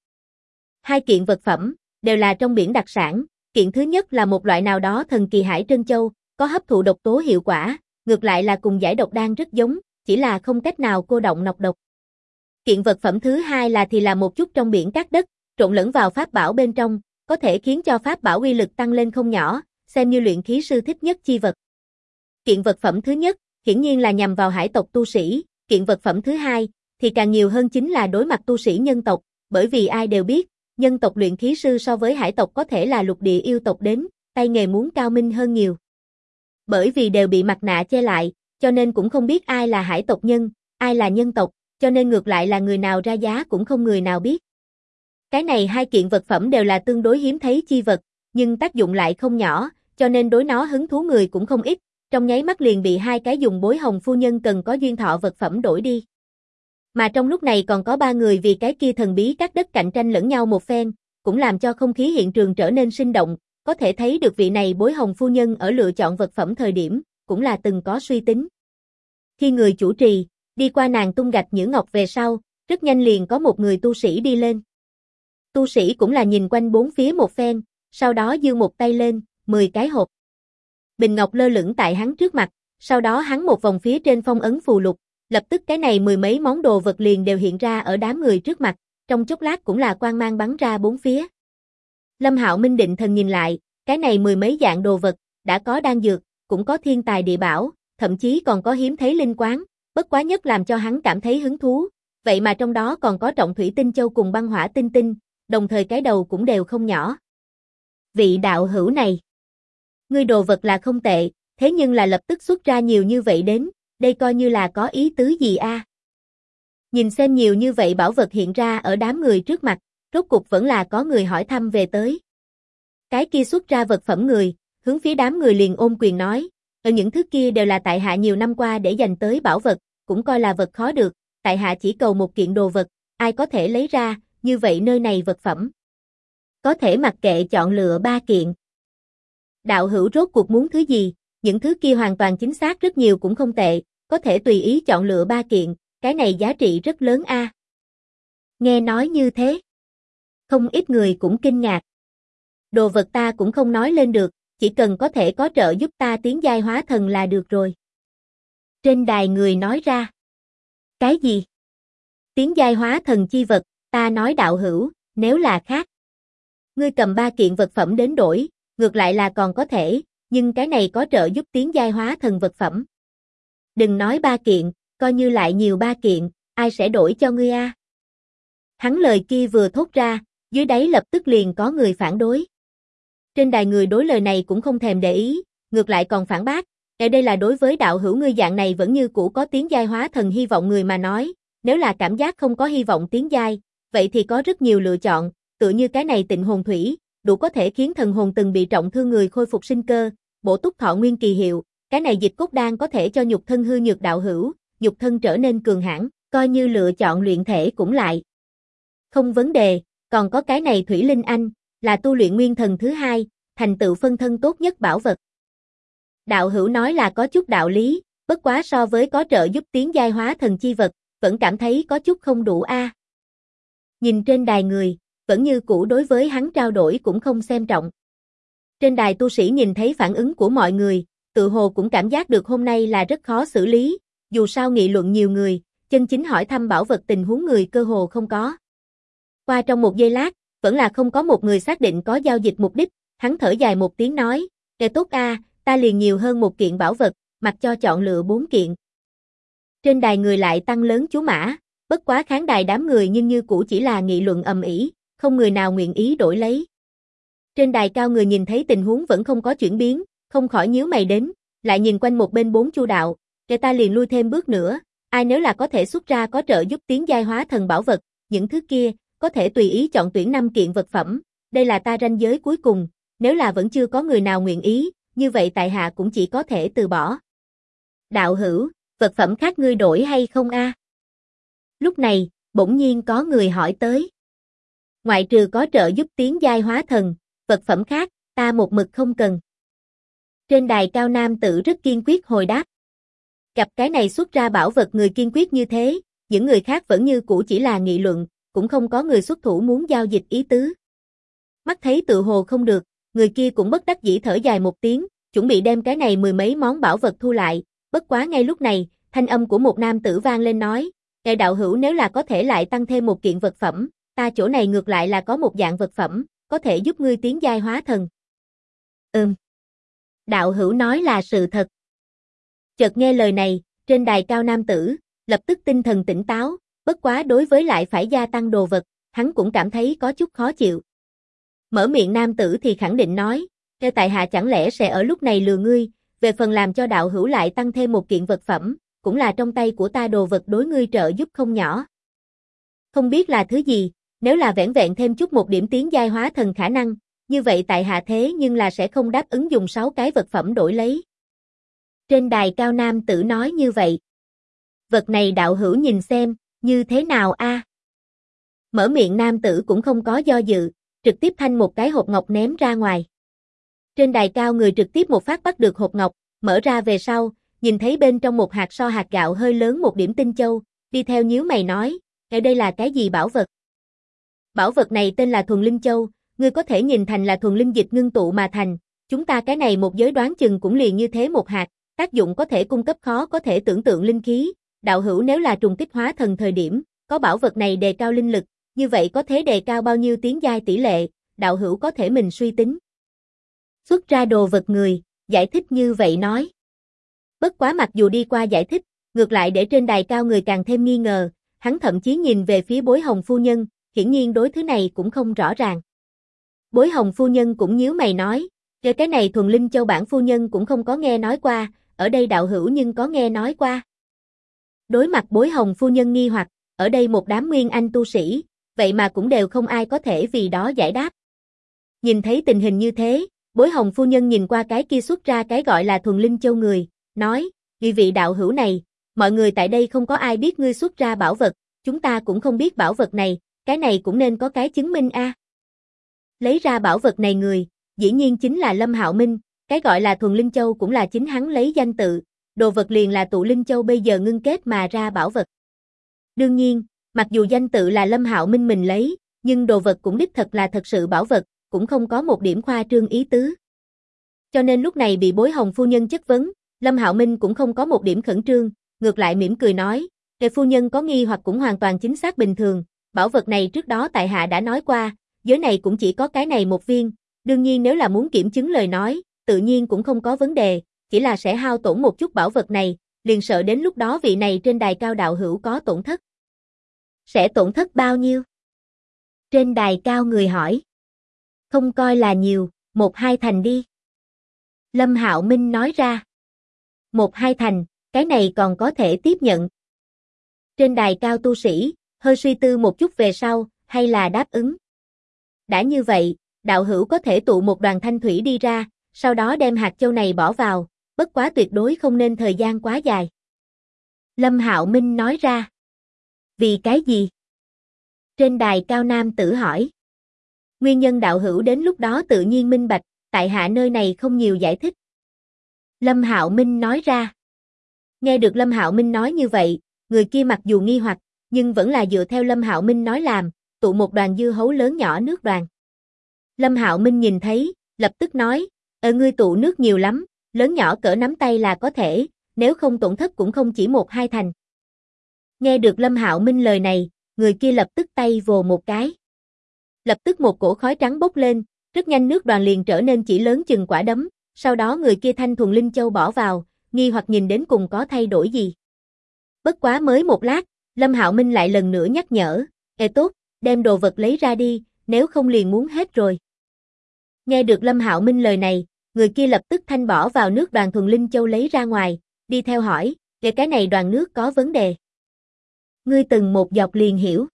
2 kiện vật phẩm, đều là trong biển đặc sản, kiện thứ nhất là một loại nào đó thần kỳ hải trân châu, có hấp thụ độc tố hiệu quả, ngược lại là cùng giải độc đan rất giống, chỉ là không cách nào cô động nọc độc. Kiện vật phẩm thứ hai là một chút trong biển cát đất, trộn lẫn vào pháp bảo bên trong, có thể khiến cho pháp bảo uy lực tăng lên không nhỏ, xem như luyện khí sư thích nhất chi vật. Kiện vật phẩm thứ nhất, hiển nhiên là nhằm vào hải tộc tu sĩ, kiện vật phẩm thứ hai, thì càng nhiều hơn chính là đối mặt tu sĩ nhân tộc, bởi vì ai đều biết, nhân tộc luyện khí sư so với hải tộc có thể là lục địa yêu tộc đến, tay nghề muốn cao minh hơn nhiều. Bởi vì đều bị mặt nạ che lại, cho nên cũng không biết ai là hải tộc nhân, ai là nhân tộc, cho nên ngược lại là người nào ra giá cũng không người nào biết. Cái này 2 kiện vật phẩm đều là tương đối hiếm thấy chi vật, nhưng tác dụng lại không nhỏ, cho nên đối nó hứng thú người cũng không ít, trong nháy mắt liền bị 2 cái dùng Bối Hồng phu nhân cần có duyên thọ vật phẩm đổi đi. Mà trong lúc này còn có 3 người vì cái kia thần bí các đất cạnh tranh lẫn nhau một phen, cũng làm cho không khí hiện trường trở nên sinh động, có thể thấy được vị này Bối Hồng phu nhân ở lựa chọn vật phẩm thời điểm, cũng là từng có suy tính. Khi người chủ trì, đi qua nàng tung gạch nhữ ngọc về sau, rất nhanh liền có một người tu sĩ đi lên. Tu sĩ cũng là nhìn quanh bốn phía một phen, sau đó giơ một tay lên, 10 cái hộp bình ngọc lơ lửng tại hắn trước mặt, sau đó hắn một vòng phía trên phong ấn phù lục, lập tức cái này 10 mấy món đồ vật liền đều hiện ra ở đám người trước mặt, trong chốc lát cũng là quang mang bắn ra bốn phía. Lâm Hạo Minh định thần nhìn lại, cái này 10 mấy dạng đồ vật, đã có đan dược, cũng có thiên tài địa bảo, thậm chí còn có hiếm thấy linh quáng, bất quá nhất làm cho hắn cảm thấy hứng thú, vậy mà trong đó còn có trọng thủy tinh châu cùng băng hỏa tinh tinh, đồng thời cái đầu cũng đều không nhỏ. Vị đạo hữu này, ngươi đồ vật là không tệ, thế nhưng là lập tức xuất ra nhiều như vậy đến, đây coi như là có ý tứ gì a? Nhìn xem nhiều như vậy bảo vật hiện ra ở đám người trước mặt, rốt cục vẫn là có người hỏi thăm về tới. Cái kia xuất ra vật phẩm người, hướng phía đám người liền ôm quyền nói, ở những thứ kia đều là tại hạ nhiều năm qua để dành tới bảo vật, cũng coi là vật khó được, tại hạ chỉ cầu một kiện đồ vật, ai có thể lấy ra, như vậy nơi này vật phẩm. Có thể mặc kệ chọn lựa 3 kiện. Đạo hữu rốt cuộc muốn thứ gì, những thứ kia hoàn toàn chính xác rất nhiều cũng không tệ, có thể tùy ý chọn lựa 3 kiện, cái này giá trị rất lớn a. Nghe nói như thế, không ít người cũng kinh ngạc. Đồ vật ta cũng không nói lên được, chỉ cần có thể có trợ giúp ta tiến giai hóa thần là được rồi. Trên đài người nói ra. Cái gì? Tiến giai hóa thần chi vật, ta nói đạo hữu, nếu là khác. Ngươi cầm 3 kiện vật phẩm đến đổi, ngược lại là còn có thể, nhưng cái này có trợ giúp tiến giai hóa thần vật phẩm. Đừng nói 3 kiện, coi như lại nhiều 3 kiện, ai sẽ đổi cho ngươi a? Hắn lời kia vừa thốt ra, dưới đáy lập tức liền có người phản đối. Trên đài người đối lời này cũng không thèm để ý, ngược lại còn phản bác. Đây là đối với đạo hữu ngươi dạng này vẫn như cũ có tiến giai hóa thần hy vọng người mà nói, nếu là cảm giác không có hy vọng tiến giai, vậy thì có rất nhiều lựa chọn, tựa như cái này Tịnh hồn thủy, đủ có thể khiến thần hồn từng bị trọng thương người khôi phục sinh cơ, bổ túc thọ nguyên kỳ hiệu, cái này dịch cốt đan có thể cho nhục thân hư nhược đạo hữu, nhục thân trở nên cường hãn, coi như lựa chọn luyện thể cũng lại. Không vấn đề, còn có cái này Thủy Linh Anh, là tu luyện nguyên thần thứ 2, thành tựu phân thân tốt nhất bảo vật. Đạo hữu nói là có chút đạo lý, bất quá so với có trợ giúp tiến giai hóa thần chi vật, vẫn cảm thấy có chút không đủ a. Nhìn trên đài người, vẫn như cũ đối với hắn trao đổi cũng không xem trọng. Trên đài tu sĩ nhìn thấy phản ứng của mọi người, tự hồ cũng cảm giác được hôm nay là rất khó xử lý, dù sao nghị luận nhiều người, chân chính hỏi thăm bảo vật tình huống người cơ hồ không có. Qua trong một giây lát, vẫn là không có một người xác định có giao dịch mục đích, hắn thở dài một tiếng nói, "Kẻ tốt a, ta liền nhiều hơn một kiện bảo vật, mặc cho chọn lựa 4 kiện." Trên đài người lại tăng lớn chú mã, bất quá khán đài đám người nhưng như cũ chỉ là nghị luận ầm ĩ, không người nào nguyện ý đổi lấy. Trên đài cao người nhìn thấy tình huống vẫn không có chuyển biến, không khỏi nhíu mày đến, lại nhìn quanh một bên 4 Chu đạo, "Kẻ ta liền lui thêm bước nữa, ai nếu là có thể xuất ra có trợ giúp tiến giai hóa thần bảo vật, những thứ kia có thể tùy ý chọn tuyển 5 kiện vật phẩm, đây là ta ranh giới cuối cùng, nếu là vẫn chưa có người nào nguyện ý, như vậy tại hạ cũng chỉ có thể từ bỏ." "Đạo hữu, vật phẩm khác ngươi đổi hay không a?" Lúc này, bỗng nhiên có người hỏi tới. "Ngoại trừ có trợ giúp tiến giai hóa thần, vật phẩm khác, ta một mực không cần." Trên đài cao nam tử rất kiên quyết hồi đáp. Gặp cái này xuất ra bảo vật người kiên quyết như thế, những người khác vẫn như cũ chỉ là nghị luận, cũng không có người xuất thủ muốn giao dịch ý tứ. Mắt thấy tự hồ không được, người kia cũng bất đắc dĩ thở dài một tiếng, chuẩn bị đem cái này 10 mấy món bảo vật thu lại, bất quá ngay lúc này, thanh âm của một nam tử vang lên nói, "Ngài đạo hữu nếu là có thể lại tăng thêm một kiện vật phẩm, ta chỗ này ngược lại là có một dạng vật phẩm, có thể giúp ngươi tiến giai hóa thần." Đạo hữu nói là sự thật. Chợt nghe lời này, trên đài cao nam tử, lập tức tinh thần tỉnh táo, bất quá đối với lại phải gia tăng đồ vật, hắn cũng cảm thấy có chút khó chịu. Mở miệng nam tử thì khẳng định nói, "Theo tại hạ chẳng lẽ sẽ ở lúc này lừa ngươi, về phần làm cho đạo hữu lại tăng thêm một kiện vật phẩm, cũng là trong tay của ta đồ vật đối ngươi trợ giúp không nhỏ. Không biết là thứ gì, nếu là vẻn vẹn thêm chút một điểm tiến giai hóa thần khả năng, như vậy tại hạ thế nhưng là sẽ không đáp ứng dùng 6 cái vật phẩm đổi lấy." Trên đài cao nam tử nói như vậy. "Vật này đạo hữu nhìn xem, như thế nào a?" Mở miệng nam tử cũng không có do dự, trực tiếp thanh một cái hộp ngọc ném ra ngoài. Trên đài cao người trực tiếp một phát bắt được hộp ngọc, mở ra về sau, nhìn thấy bên trong một hạt so hạt gạo hơi lớn một điểm tinh châu, đi theo nhíu mày nói, đây là cái gì bảo vật?" "Bảo vật này tên là Thuần Linh Châu, ngươi có thể nhìn thành là thuần linh dịch ngưng tụ mà thành, chúng ta cái này một giới đoán chừng cũng liền như thế một hạt, tác dụng có thể cung cấp khó có thể tưởng tượng linh khí, đạo hữu nếu là trùng kích hóa thần thời điểm, có bảo vật này đề cao linh lực, như vậy có thể đề cao bao nhiêu tiến giai tỷ lệ, đạo hữu có thể mình suy tính." Xuất ra đồ vật người, giải thích như vậy nói. Bất quá mặc dù đi qua giải thích, ngược lại để trên đài cao người càng thêm nghi ngờ, hắn thậm chí nhìn về phía Bối Hồng phu nhân, hiển nhiên đối thứ này cũng không rõ ràng. Bối Hồng phu nhân cũng nhíu mày nói, cái này Thuần Linh Châu bản phu nhân cũng không có nghe nói qua, ở đây đạo hữu nhưng có nghe nói qua. Đối mặt Bối Hồng phu nhân nghi hoặc, ở đây một đám nguyên anh tu sĩ, vậy mà cũng đều không ai có thể vì đó giải đáp. Nhìn thấy tình hình như thế, Bối Hồng phu nhân nhìn qua cái kia xuất ra cái gọi là Thuần Linh Châu người, nói, "Vị đạo hữu này, mọi người tại đây không có ai biết ngươi xuất ra bảo vật, chúng ta cũng không biết bảo vật này, cái này cũng nên có cái chứng minh a. Lấy ra bảo vật này người, dĩ nhiên chính là Lâm Hạo Minh, cái gọi là Thuần Linh Châu cũng là chính hắn lấy danh tự, đồ vật liền là tụ Linh Châu bây giờ ngưng kết mà ra bảo vật. Đương nhiên, mặc dù danh tự là Lâm Hạo Minh mình lấy, nhưng đồ vật cũng đích thật là thật sự bảo vật, cũng không có một điểm khoa trương ý tứ. Cho nên lúc này bị Bối Hồng phu nhân chất vấn, Lâm Hạo Minh cũng không có một điểm khẩn trương, ngược lại mỉm cười nói, "Kệ phu nhân có nghi hoặc cũng hoàn toàn chính xác bình thường, bảo vật này trước đó tại hạ đã nói qua, giới này cũng chỉ có cái này một viên, đương nhiên nếu là muốn kiểm chứng lời nói, tự nhiên cũng không có vấn đề, chỉ là sẽ hao tổn một chút bảo vật này, liền sợ đến lúc đó vị này trên đài cao đạo hữu có tổn thất." "Sẽ tổn thất bao nhiêu?" Trên đài cao người hỏi. "Không coi là nhiều, 1-2 thành đi." Lâm Hạo Minh nói ra. 1-2 thành, cái này còn có thể tiếp nhận. Trên đài cao tu sĩ, hơi suy tư một chút về sau, hay là đáp ứng. Đã như vậy, đạo hữu có thể tụ một đoàn thanh thủy đi ra, sau đó đem hạt châu này bỏ vào, bất quá tuyệt đối không nên thời gian quá dài. Lâm Hạo Minh nói ra. Vì cái gì? Trên đài cao nam tử hỏi. Nguyên nhân đạo hữu đến lúc đó tự nhiên minh bạch, tại hạ nơi này không nhiều giải thích. Lâm Hạo Minh nói ra. Nghe được Lâm Hạo Minh nói như vậy, người kia mặc dù nghi hoặc, nhưng vẫn là dựa theo Lâm Hạo Minh nói làm, tụ một đoàn dưa hấu lớn nhỏ nước đoàn. Lâm Hạo Minh nhìn thấy, lập tức nói, ngươi tụ nước nhiều lắm, lớn nhỏ cỡ nắm tay là có thể, nếu không tổn thất cũng không chỉ 1-2 thành. Nghe được Lâm Hạo Minh lời này, người kia lập tức tay vồ một cái. Lập tức một cổ khói trắng bốc lên, rất nhanh nước đoàn liền trở nên chỉ lớn chừng quả đấm, sau đó người kia thanh Thuần Linh Châu bỏ vào, nghi hoặc nhìn đến cùng có thay đổi gì. Bất quá mới một lát, Lâm Hạo Minh lại lần nữa nhắc nhở, tốt, đem đồ vật lấy ra đi, nếu không liền muốn hết rồi. Nghe được Lâm Hạo Minh lời này, người kia lập tức thanh bỏ vào nước đoàn Thuần Linh Châu lấy ra ngoài, đi theo hỏi, cái này đoàn nước có vấn đề. Ngươi từng một dọc liền hiểu.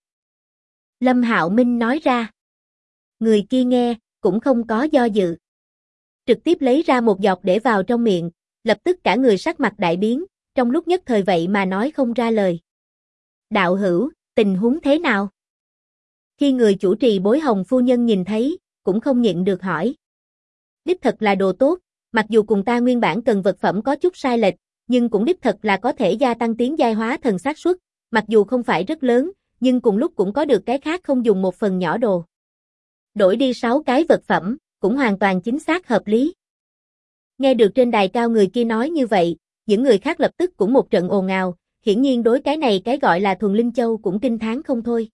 Lâm Hạo Minh nói ra. Người kia nghe, cũng không có do dự. Trực tiếp lấy ra một dọc để vào trong miệng, lập tức cả người sắc mặt đại biến, trong lúc nhất thời vậy mà nói không ra lời. Đạo hữu, tình huống thế nào? Khi người chủ trì Bối Hồng phu nhân nhìn thấy, cũng không nhịn được hỏi. Đích thật là đồ tốt, mặc dù cùng ta nguyên bản cần vật phẩm có chút sai lệch, nhưng cũng đích thật là có thể gia tăng tiến giai hóa thần xác suất, mặc dù không phải rất lớn, nhưng cùng lúc cũng có được cái khác không dùng một phần nhỏ đồ. Đổi đi 6 cái vật phẩm, cũng hoàn toàn chính xác hợp lý. Nghe được trên đài cao người kia nói như vậy, những người khác lập tức cũng một trận ồn ào, hiển nhiên đối cái này cái gọi là Thuần Linh Châu cũng kinh thán không thôi.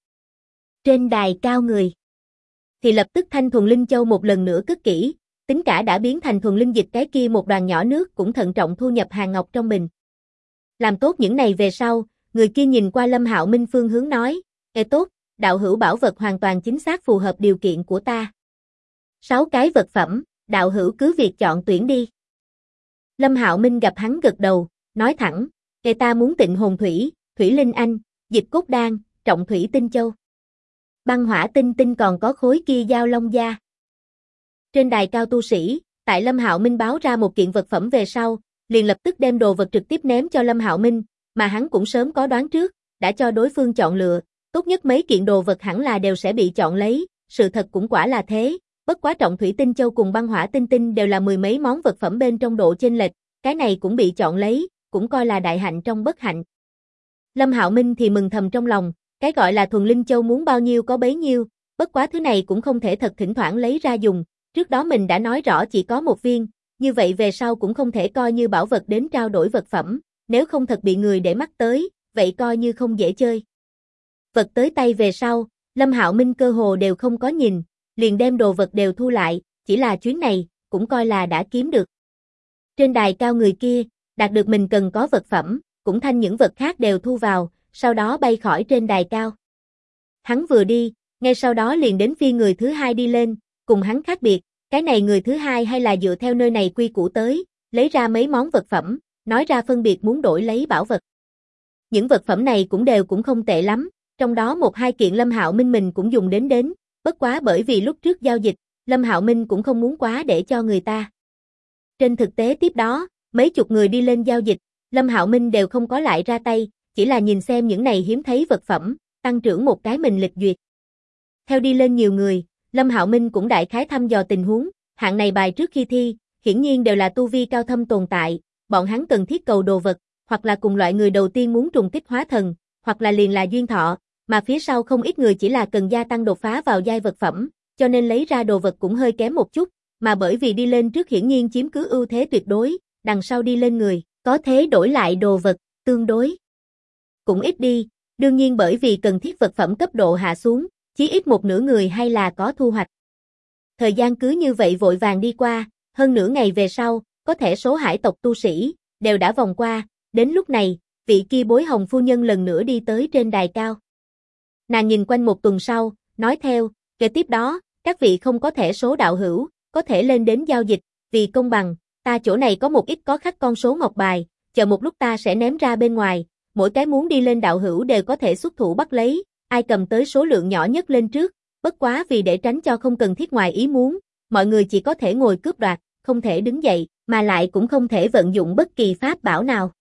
Trên đài cao người thì lập tức thanh Thuần Linh Châu một lần nữa cất kỹ, tính cả đã biến thành thuần linh dịch cái kia một đoàn nhỏ nước cũng thận trọng thu nhập hàng ngọc trong bình. Làm tốt những này về sau, người kia nhìn qua Lâm Hạo Minh phương hướng nói, tốt, đạo hữu bảo vật hoàn toàn chính xác phù hợp điều kiện của ta. 6 cái vật phẩm, đạo hữu cứ việc chọn tuyển đi. Lâm Hạo Minh gặp hắn gật đầu, nói thẳng, ta muốn Tịnh Hồn Thủy, Thủy Linh Anh, Dịch Cốt Đan, Trọng Thủy Tinh Châu. Băng Hỏa Tinh Tinh còn có khối kia Giao Long Da. Trên đài cao tu sĩ, tại Lâm Hạo Minh báo ra một kiện vật phẩm về sau, liền lập tức đem đồ vật trực tiếp ném cho Lâm Hạo Minh, mà hắn cũng sớm có đoán trước, đã cho đối phương chọn lựa, tốt nhất mấy kiện đồ vật hẳn là đều sẽ bị chọn lấy, sự thật cũng quả là thế, bất quá Trọng Thủy Tinh Châu cùng Băng Hỏa Tinh Tinh đều là mười mấy món vật phẩm bên trong độ chênh lệch, cái này cũng bị chọn lấy, cũng coi là đại hạnh trong bất hạnh. Lâm Hạo Minh thì mừng thầm trong lòng, cái gọi là Thuần Linh Châu muốn bao nhiêu có bấy nhiêu, bất quá thứ này cũng không thể thật thỉnh thoảng lấy ra dùng, trước đó mình đã nói rõ chỉ có một viên, như vậy về sau cũng không thể coi như bảo vật đến trao đổi vật phẩm, nếu không thật bị người để mắt tới, vậy coi như không dễ chơi. Vật tới tay về sau, Lâm Hạo Minh cơ hồ đều không có nhìn, liền đem đồ vật đều thu lại, chỉ là chuyến này, cũng coi là đã kiếm được. Trên đài cao người kia, đạt được mình cần có vật phẩm, cũng thanh những vật khác đều thu vào, sau đó bay khỏi trên đài cao. Hắn vừa đi, ngay sau đó liền đến phiên người thứ hai đi lên, cùng hắn khác biệt, cái này người thứ hai hay là dựa theo nơi này quy củ tới, lấy ra mấy món vật phẩm, nói ra phân biệt muốn đổi lấy bảo vật. Những vật phẩm này cũng không tệ lắm, trong đó 1-2 kiện Lâm Hạo Minh mình cũng dùng đến, bất quá bởi vì lúc trước giao dịch, Lâm Hạo Minh cũng không muốn quá để cho người ta. Trên thực tế tiếp đó, mấy chục người đi lên giao dịch, Lâm Hạo Minh đều không có lại ra tay, chỉ là nhìn xem những này hiếm thấy vật phẩm, tăng trưởng một cái mình lịch duyệt. Theo đi lên nhiều người, Lâm Hạo Minh cũng đại khái thăm dò tình huống, hạng này bài trước khi thi, hiển nhiên đều là tu vi cao thâm tồn tại, bọn hắn cần thiết cầu đồ vật, hoặc là cùng loại người đầu tiên muốn trùng kích hóa thần, hoặc là liền là duyên thọ, mà phía sau không ít người chỉ là cần gia tăng đột phá vào giai vật phẩm, cho nên lấy ra đồ vật cũng hơi kém một chút, mà bởi vì đi lên trước hiển nhiên chiếm cứ ưu thế tuyệt đối, đằng sau đi lên người, có thế đổi lại đồ vật, tương đối cũng ít đi, đương nhiên bởi vì cần thiết vật phẩm cấp độ hạ xuống, chí ít một nửa người hay là có thu hoạch. Thời gian cứ như vậy vội vàng đi qua, hơn nửa ngày về sau, có thể số hải tộc tu sĩ, đều đã vòng qua, đến lúc này, vị kia bối hồng phu nhân lần nữa đi tới trên đài cao. Nàng nhìn quanh một tuần sau, nói theo, kế tiếp đó, các vị không có thể số đạo hữu, có thể lên đến giao dịch, vì công bằng, ta chỗ này có một ít có khắc con số ngọc bài, chờ một lúc ta sẽ ném ra bên ngoài, mỗi cái muốn đi lên đạo hữu đều có thể xuất thủ bắt lấy, ai cầm tới số lượng nhỏ nhất lên trước, bất quá vì để tránh cho không cần thiết ngoài ý muốn, mọi người chỉ có thể ngồi cướp đoạt, không thể đứng dậy, mà lại cũng không thể vận dụng bất kỳ pháp bảo nào.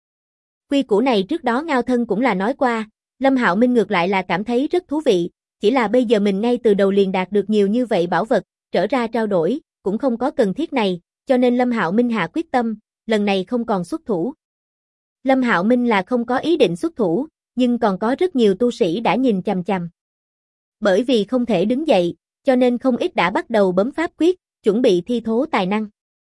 Quy củ này trước đó Ngao Thân cũng là nói qua, Lâm Hạo Minh ngược lại là cảm thấy rất thú vị, chỉ là bây giờ mình ngay từ đầu liền đạt được nhiều như vậy bảo vật, trở ra trao đổi, cũng không có cần thiết này, cho nên Lâm Hạo Minh hạ quyết tâm, lần này không còn xuất thủ. Lâm Hạo Minh là không có ý định xuất thủ, nhưng còn có rất nhiều tu sĩ đã nhìn chằm chằm. Bởi vì không thể đứng dậy, cho nên không ít đã bắt đầu bấm pháp quyết, chuẩn bị thi thố tài năng.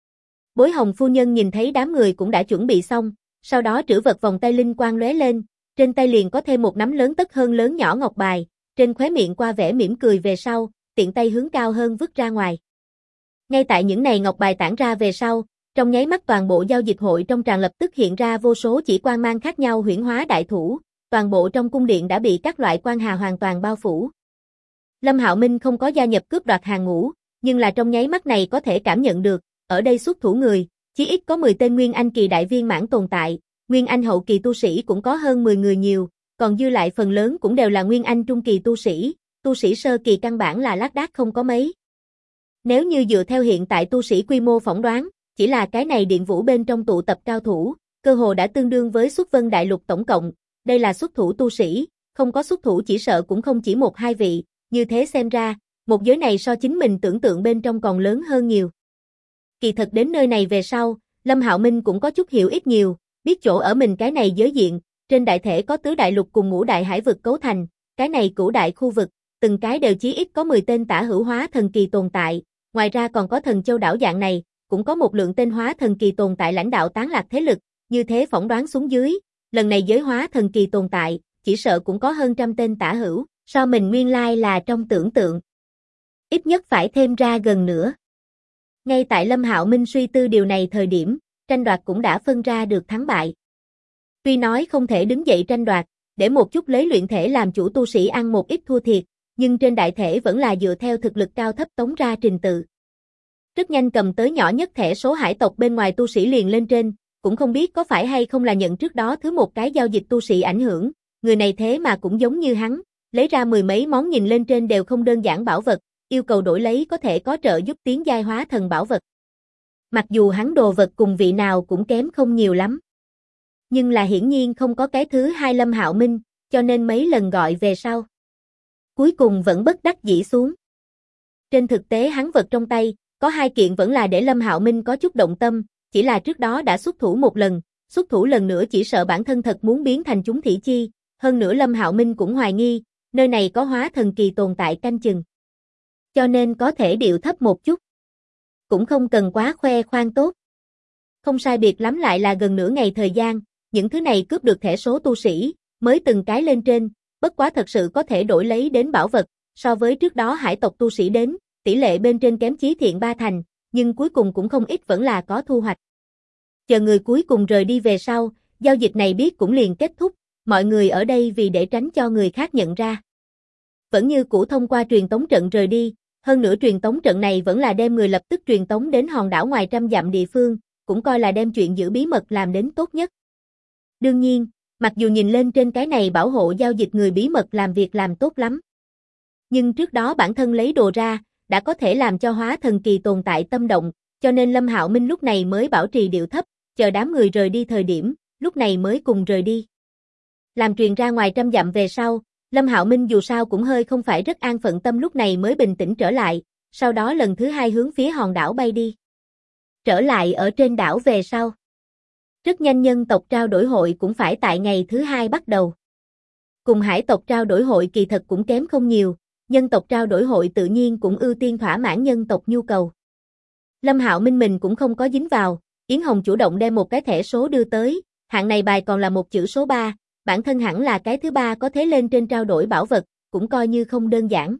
Bối Hồng phu nhân nhìn thấy đám người cũng đã chuẩn bị xong, sau đó trữ vật vòng tay linh quang lóe lên, trên tay liền có thêm một nắm lớn tất hơn lớn nhỏ ngọc bài, trên khóe miệng qua vẻ mỉm cười về sau, tiện tay hướng cao hơn vứt ra ngoài. Ngay tại những này ngọc bài tản ra về sau, trong nháy mắt toàn bộ giao dịch hội trong tràng lập tức hiện ra vô số chỉ quang mang khác nhau huyễn hóa đại thủ, toàn bộ trong cung điện đã bị các loại quang hà hoàn toàn bao phủ. Lâm Hạo Minh không có gia nhập cướp đoạt hàng ngũ, nhưng là trong nháy mắt này có thể cảm nhận được, ở đây xuất thủ người, chí ít có 10 tên Nguyên Anh kỳ đại viên mãn tồn tại, Nguyên Anh hậu kỳ tu sĩ cũng có hơn 10 người nhiều, còn dư lại phần lớn cũng đều là Nguyên Anh trung kỳ tu sĩ sơ kỳ căn bản là lác đác không có mấy. Nếu như dựa theo hiện tại tu sĩ quy mô phỏng đoán, chỉ là cái này điện vũ bên trong tụ tập cao thủ, cơ hồ đã tương đương với xuất vân đại lục tổng cộng, đây là xuất thủ tu sĩ, không có xuất thủ chỉ sợ cũng không chỉ một hai vị, như thế xem ra, một giới này so chính mình tưởng tượng bên trong còn lớn hơn nhiều. Kỳ thật đến nơi này về sau, Lâm Hạo Minh cũng có chút hiểu ít nhiều, biết chỗ ở mình cái này giới diện, trên đại thể có tứ đại lục cùng ngũ đại hải vực cấu thành, cái này cửu đại khu vực, từng cái đều chí ít có 10 tên tả hữu hóa thần kỳ tồn tại, ngoài ra còn có Thần Châu đảo dạng này, cũng có một lượng tên hóa thần kỳ tồn tại lãnh đạo tán lạc thế lực, như thế phỏng đoán xuống dưới, lần này giới hóa thần kỳ tồn tại, chỉ sợ cũng có hơn trăm tên tả hữu, so mình nguyên lai là trong tưởng tượng. Ít nhất phải thêm ra gần nữa. Ngay tại Lâm Hạo Minh suy tư điều này thời điểm, tranh đoạt cũng đã phân ra được thắng bại. Tuy nói không thể đứng dậy tranh đoạt, để một chút lấy luyện thể làm chủ tu sĩ ăn một ít thua thiệt, nhưng trên đại thể vẫn là dựa theo thực lực cao thấp tống ra trình tự. Rất nhanh cầm tới nhỏ nhất thẻ số hải tộc bên ngoài tu sĩ liền lên trên, cũng không biết có phải hay không là nhận trước đó thứ một cái giao dịch tu sĩ ảnh hưởng, người này thế mà cũng giống như hắn, lấy ra mười mấy món nhìn lên trên đều không đơn giản bảo vật, yêu cầu đổi lấy có thể có trợ giúp tiến giai hóa thần bảo vật. Mặc dù hắn đồ vật cùng vị nào cũng kém không nhiều lắm. Nhưng là hiển nhiên không có cái thứ hai Lâm Hạo Minh, cho nên mấy lần gọi về sau. Cuối cùng vẫn bất đắc dĩ xuống. Trên thực tế hắn vật trong tay, có hai kiện vẫn là để Lâm Hạo Minh có chút động tâm, chỉ là trước đó đã xuất thủ một lần, xuất thủ lần nữa chỉ sợ bản thân thật muốn biến thành chúng thỉ chi, hơn nữa Lâm Hạo Minh cũng hoài nghi, nơi này có hóa thần kỳ tồn tại canh chừng. Cho nên có thể điệu thấp một chút. Cũng không cần quá khoe khoang tốt. Không sai biệt lắm lại là gần nửa ngày thời gian, những thứ này cướp được thẻ số tu sĩ, mới từng cái lên trên, bất quá thật sự có thể đổi lấy đến bảo vật, so với trước đó hải tộc tu sĩ đến, tỷ lệ bên trên kém chí thiện 3 thành, nhưng cuối cùng cũng không ít vẫn là có thu hoạch. Chờ người cuối cùng rời đi về sau, giao dịch này biết cũng liền kết thúc, mọi người ở đây vì để tránh cho người khác nhận ra. Vẫn như cũ thông qua truyền tống trận rời đi, hơn nữa truyền tống trận này vẫn là đem người lập tức truyền tống đến hòn đảo ngoài trăm dặm địa phương, cũng coi là đem chuyện giữ bí mật làm đến tốt nhất. Đương nhiên, mặc dù nhìn lên trên cái này bảo hộ giao dịch người bí mật làm việc làm tốt lắm. Nhưng trước đó bản thân lấy đồ ra, đã có thể làm cho hóa thần kỳ tồn tại tâm động, cho nên Lâm Hạo Minh lúc này mới bảo trì điệu thấp, chờ đám người rời đi thời điểm, lúc này mới cùng rời đi. Làm truyền ra ngoài 100 dặm về sau, Lâm Hạo Minh dù sao cũng hơi không phải rất an phận tâm, lúc này mới bình tĩnh trở lại, sau đó lần thứ 2 hướng phía hòn đảo bay đi. Trở lại ở trên đảo về sau, rất nhanh nhân tộc trao đổi hội cũng phải tại ngày thứ 2 bắt đầu. Cùng hải tộc trao đổi hội kỳ thật cũng kém không nhiều, nhân tộc trao đổi hội tự nhiên cũng ưu tiên thỏa mãn nhân tộc nhu cầu. Lâm Hạo Minh mình cũng không có dính vào, Yến Hồng chủ động đem một cái thẻ số đưa tới, hạng này bài còn là một chữ số 3, bản thân hẳn là cái thứ 3 có thế lên trên trao đổi bảo vật, cũng coi như không đơn giản.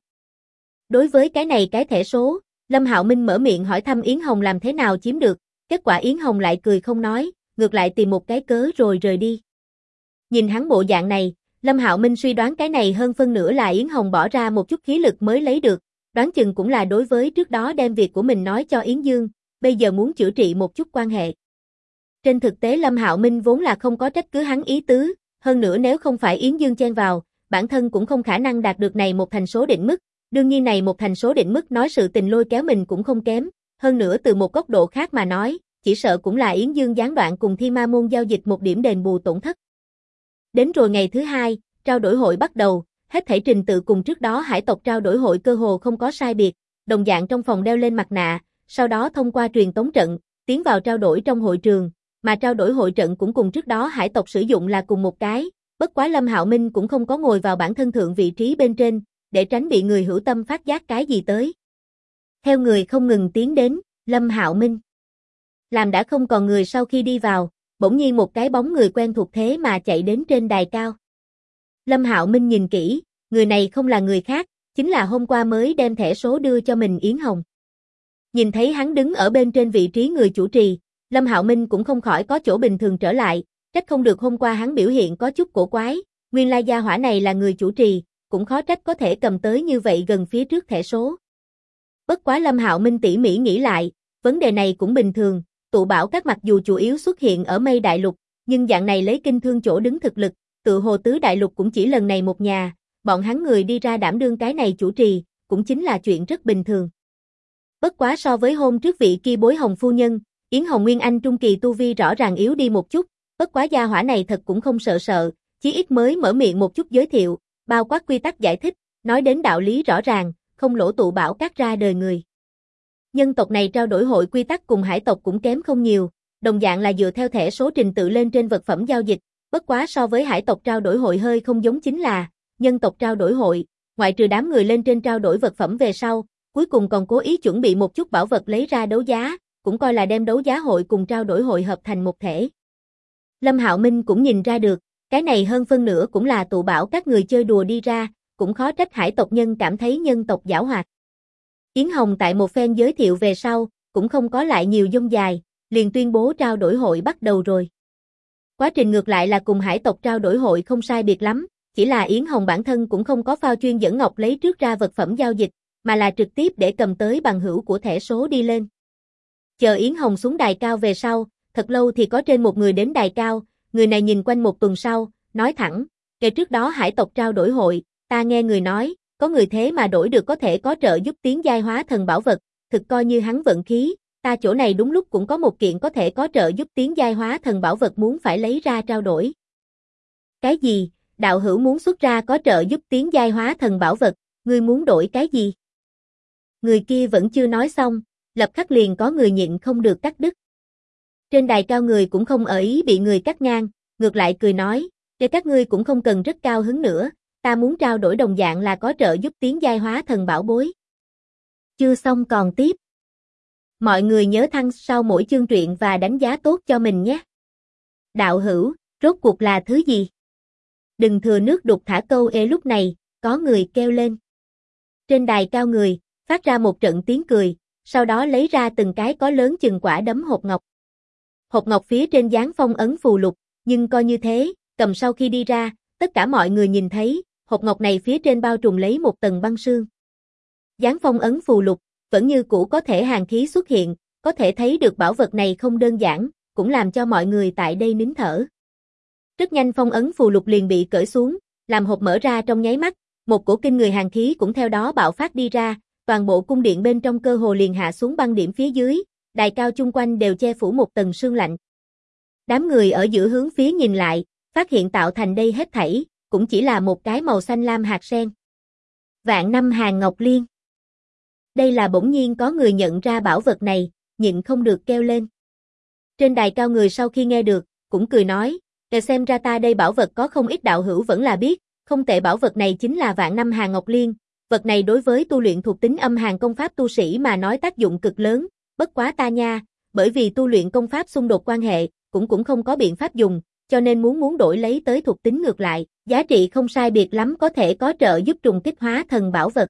Đối với cái này cái thẻ số, Lâm Hạo Minh mở miệng hỏi thăm Yến Hồng làm thế nào chiếm được, kết quả Yến Hồng lại cười không nói, ngược lại tìm một cái cớ rồi rời đi. Nhìn hắn bộ dạng này, Lâm Hạo Minh suy đoán cái này hơn phân nửa là Yến Hồng bỏ ra một chút khí lực mới lấy được, đoán chừng cũng là đối với trước đó đem việc của mình nói cho Yến Dương, bây giờ muốn chữa trị một chút quan hệ. Trên thực tế Lâm Hạo Minh vốn là không có trách cứ hắn ý tứ, hơn nữa nếu không phải Yến Dương chen vào, bản thân cũng không khả năng đạt được này một thành số định mức, đương nhiên này một thành số định mức nói sự tình lôi kéo mình cũng không kém, hơn nữa từ một góc độ khác mà nói, chỉ sợ cũng là Yến Dương gián đoạn cùng Thi Ma môn giao dịch một điểm đền bù tổn thất. Đến rồi ngày thứ 2, trao đổi hội bắt đầu, hết thảy trình tự cùng trước đó hải tộc trao đổi hội cơ hồ không có sai biệt, đồng dạng trong phòng đeo lên mặt nạ, sau đó thông qua truyền tống trận, tiến vào trao đổi trong hội trường, mà trao đổi hội trận cũng cùng trước đó hải tộc sử dụng là cùng một cái, bất quá Lâm Hạo Minh cũng không có ngồi vào bản thân thượng vị trí bên trên, để tránh bị người hữu tâm phát giác cái gì tới. Theo người không ngừng tiến đến, Lâm Hạo Minh làm đã không còn người sau khi đi vào, bỗng nhiên một cái bóng người quen thuộc thế mà chạy đến trên đài cao. Lâm Hạo Minh nhìn kỹ, người này không là người khác, chính là hôm qua mới đem thẻ số đưa cho mình Yến Hồng. Nhìn thấy hắn đứng ở bên trên vị trí người chủ trì, Lâm Hạo Minh cũng không khỏi có chỗ bình thường trở lại, trách không được hôm qua hắn biểu hiện có chút cổ quái, nguyên lai gia hỏa này là người chủ trì, cũng khó trách có thể cầm tới như vậy gần phía trước thẻ số. Bất quá Lâm Hạo Minh tỉ mỉ nghĩ lại, vấn đề này cũng bình thường, tụ bảo các mặc dù chủ yếu xuất hiện ở Mây Đại Lục, nhưng dạng này lấy kinh thương chỗ đứng thực lực, tự hồ tứ đại lục cũng chỉ lần này một nhà, bọn hắn người đi ra đảm đương cái này chủ trì, cũng chính là chuyện rất bình thường. Bất quá so với hôm trước vị kia Bối Hồng phu nhân, Yến Hồng Nguyên Anh trung kỳ tu vi rõ ràng yếu đi một chút, bất quá gia hỏa này thật cũng không sợ, chí ít mới mở miệng một chút giới thiệu, bao quát quy tắc giải thích, nói đến đạo lý rõ ràng, không lỗ tụ bảo các ra đời người. Nhân tộc này trao đổi hội quy tắc cùng hải tộc cũng kém không nhiều, đồng dạng là dựa theo thẻ số trình tự lên trên vật phẩm giao dịch, bất quá so với hải tộc trao đổi hội hơi không giống chính là, nhân tộc trao đổi hội, ngoại trừ đám người lên trên trao đổi vật phẩm về sau, cuối cùng còn cố ý chuẩn bị một chút bảo vật lấy ra đấu giá, cũng coi là đem đấu giá hội cùng trao đổi hội hợp thành một thể. Lâm Hạo Minh cũng nhìn ra được, cái này hơn phân nửa cũng là tụ bảo các người chơi đùa đi ra, cũng khó trách hải tộc nhân cảm thấy nhân tộc giảo hoạt. Yến Hồng tại một phen giới thiệu về sau, cũng không có lại nhiều dông dài, liền tuyên bố trao đổi hội bắt đầu rồi. Quá trình ngược lại là cùng hải tộc trao đổi hội không sai biệt lắm, chỉ là Yến Hồng bản thân cũng không có phao chuyên dẫn ngọc lấy trước ra vật phẩm giao dịch, mà là trực tiếp để cầm tới bằng hữu của thẻ số đi lên. Chờ Yến Hồng xuống đài cao về sau, thật lâu thì có trên một người đến đài cao, người này nhìn quanh một tuần sau, nói thẳng, ngày trước đó hải tộc trao đổi hội, ta nghe người nói, có người thế mà đổi được có thể có trợ giúp tiến giai hóa thần bảo vật, thực coi như hắn vận khí, ta chỗ này đúng lúc cũng có một kiện có thể có trợ giúp tiến giai hóa thần bảo vật muốn phải lấy ra trao đổi. Cái gì? Đạo hữu muốn xuất ra có trợ giúp tiến giai hóa thần bảo vật, ngươi muốn đổi cái gì? Người kia vẫn chưa nói xong, lập khắc liền có người nhịn không được cắt đứt. Trên đài cao người cũng không ở ý bị người cắt ngang, ngược lại cười nói, để các ngươi cũng không cần rất cao hứng nữa, ta muốn trao đổi đồng dạng là có trợ giúp tiến giai hóa thần bảo bối. Chưa xong còn tiếp. Mọi người nhớ thăng sau mỗi chương truyện và đánh giá tốt cho mình nhé. Đạo hữu, rốt cuộc là thứ gì? Đừng thừa nước đục thả câu ê, lúc này, có người kêu lên. Trên đài cao người, phát ra một trận tiếng cười, sau đó lấy ra từng cái có lớn chừng quả đấm hộp ngọc. Hộp ngọc phía trên dán phong ấn phù lục, nhưng coi như thế, cầm sau khi đi ra, tất cả mọi người nhìn thấy, hộp ngọc này phía trên bao trùm lấy một tầng băng sương. Dán phong ấn phù lục, vẫn như cũ có thể hàn khí xuất hiện, có thể thấy được bảo vật này không đơn giản, cũng làm cho mọi người tại đây nín thở. Rất nhanh phong ấn phù lục liền bị cởi xuống, làm hộp mở ra trong nháy mắt, một cổ kinh người hàn khí cũng theo đó bạo phát đi ra, toàn bộ cung điện bên trong cơ hồ liền hạ xuống băng điểm phía dưới, đài cao chung quanh đều che phủ một tầng sương lạnh. Đám người ở giữa hướng phía nhìn lại, phát hiện tạo thành đây hết thảy, cũng chỉ là một cái màu xanh lam hạt sen. Vạn năm hàng ngọc liên. Đây là bỗng nhiên có người nhận ra bảo vật này, nhịn không được kêu lên. Trên đài cao người sau khi nghe được, cũng cười nói, xem ra ta đây bảo vật có không ít đạo hữu vẫn là biết, không tệ, bảo vật này chính là vạn năm hàng ngọc liên. Vật này đối với tu luyện thuộc tính âm hàn công pháp tu sĩ mà nói tác dụng cực lớn, bất quá ta nha, bởi vì tu luyện công pháp xung đột quan hệ, cũng không có biện pháp dùng, cho nên muốn đổi lấy tới thuộc tính ngược lại, giá trị không sai biệt lắm, có thể có trợ giúp trùng kích hóa thần bảo vật.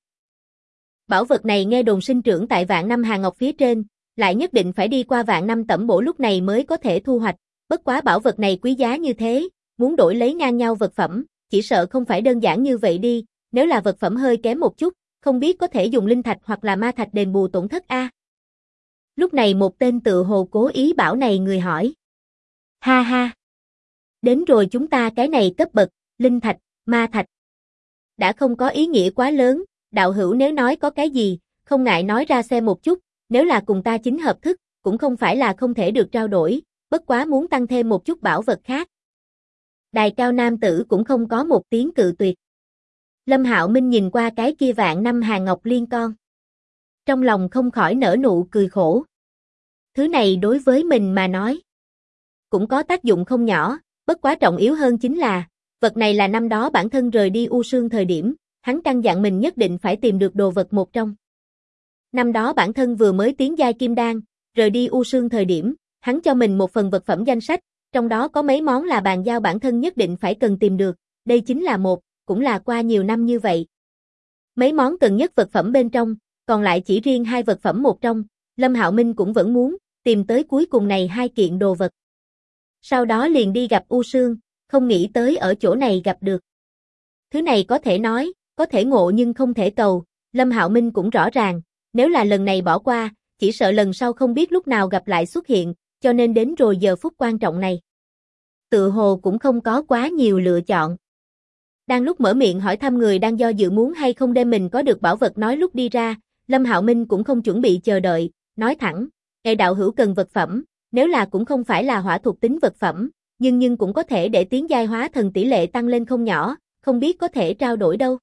Bảo vật này nghe đồn sinh trưởng tại vạn năm hàng ngọc phía trên, lại nhất định phải đi qua vạn năm tẩm bổ lúc này mới có thể thu hoạch, bất quá bảo vật này quý giá như thế, muốn đổi lấy ngang nhau vật phẩm, chỉ sợ không phải đơn giản như vậy đi, nếu là vật phẩm hơi kém một chút, không biết có thể dùng linh thạch hoặc là ma thạch đền bù tổn thất a. Lúc này một tên tự hồ cố ý bảo này người hỏi. Ha ha. Đến rồi chúng ta cái này cấp bậc, linh thạch, ma thạch. Đã không có ý nghĩa quá lớn, đạo hữu nếu nói có cái gì, không ngại nói ra xem một chút, nếu là cùng ta chính hợp thức, cũng không phải là không thể được trao đổi, bất quá muốn tăng thêm một chút bảo vật khác. Đài cao nam tử cũng không có một tiếng cự tuyệt. Lâm Hạo Minh nhìn qua cái kia vạn năm hàng ngọc liên con. Trong lòng không khỏi nở nụ cười khổ. Thứ này đối với mình mà nói, cũng có tác dụng không nhỏ, bất quá trọng yếu hơn chính là, vật này là năm đó bản thân rời đi U Sương thời điểm, hắn căn dặn mình nhất định phải tìm được đồ vật một trong. Năm đó bản thân vừa mới tiến giai kim đan, rời đi U Sương thời điểm, hắn cho mình một phần vật phẩm danh sách, trong đó có mấy món là bàn giao bản thân nhất định phải cần tìm được, đây chính là một, cũng là qua nhiều năm như vậy. Mấy món cần nhất vật phẩm bên trong, còn lại chỉ riêng hai vật phẩm một trong, Lâm Hạo Minh cũng vẫn muốn tìm tới cuối cùng này hai kiện đồ vật. Sau đó liền đi gặp U Sương, không nghĩ tới ở chỗ này gặp được. Thứ này có thể nói, có thể ngộ nhưng không thể cầu, Lâm Hạo Minh cũng rõ ràng, nếu là lần này bỏ qua, chỉ sợ lần sau không biết lúc nào gặp lại xuất hiện, cho nên đến rồi giờ phút quan trọng này. Tự hồ cũng không có quá nhiều lựa chọn. Đang lúc mở miệng hỏi thăm người đang do dự muốn hay không đem mình có được bảo vật nói lúc đi ra, Lâm Hạo Minh cũng không chuẩn bị chờ đợi, nói thẳng, đạo hữu cần vật phẩm, nếu là cũng không phải là hỏa thuộc tính vật phẩm, nhưng cũng có thể để tiến giai hóa thần tỷ lệ tăng lên không nhỏ, không biết có thể trao đổi đâu.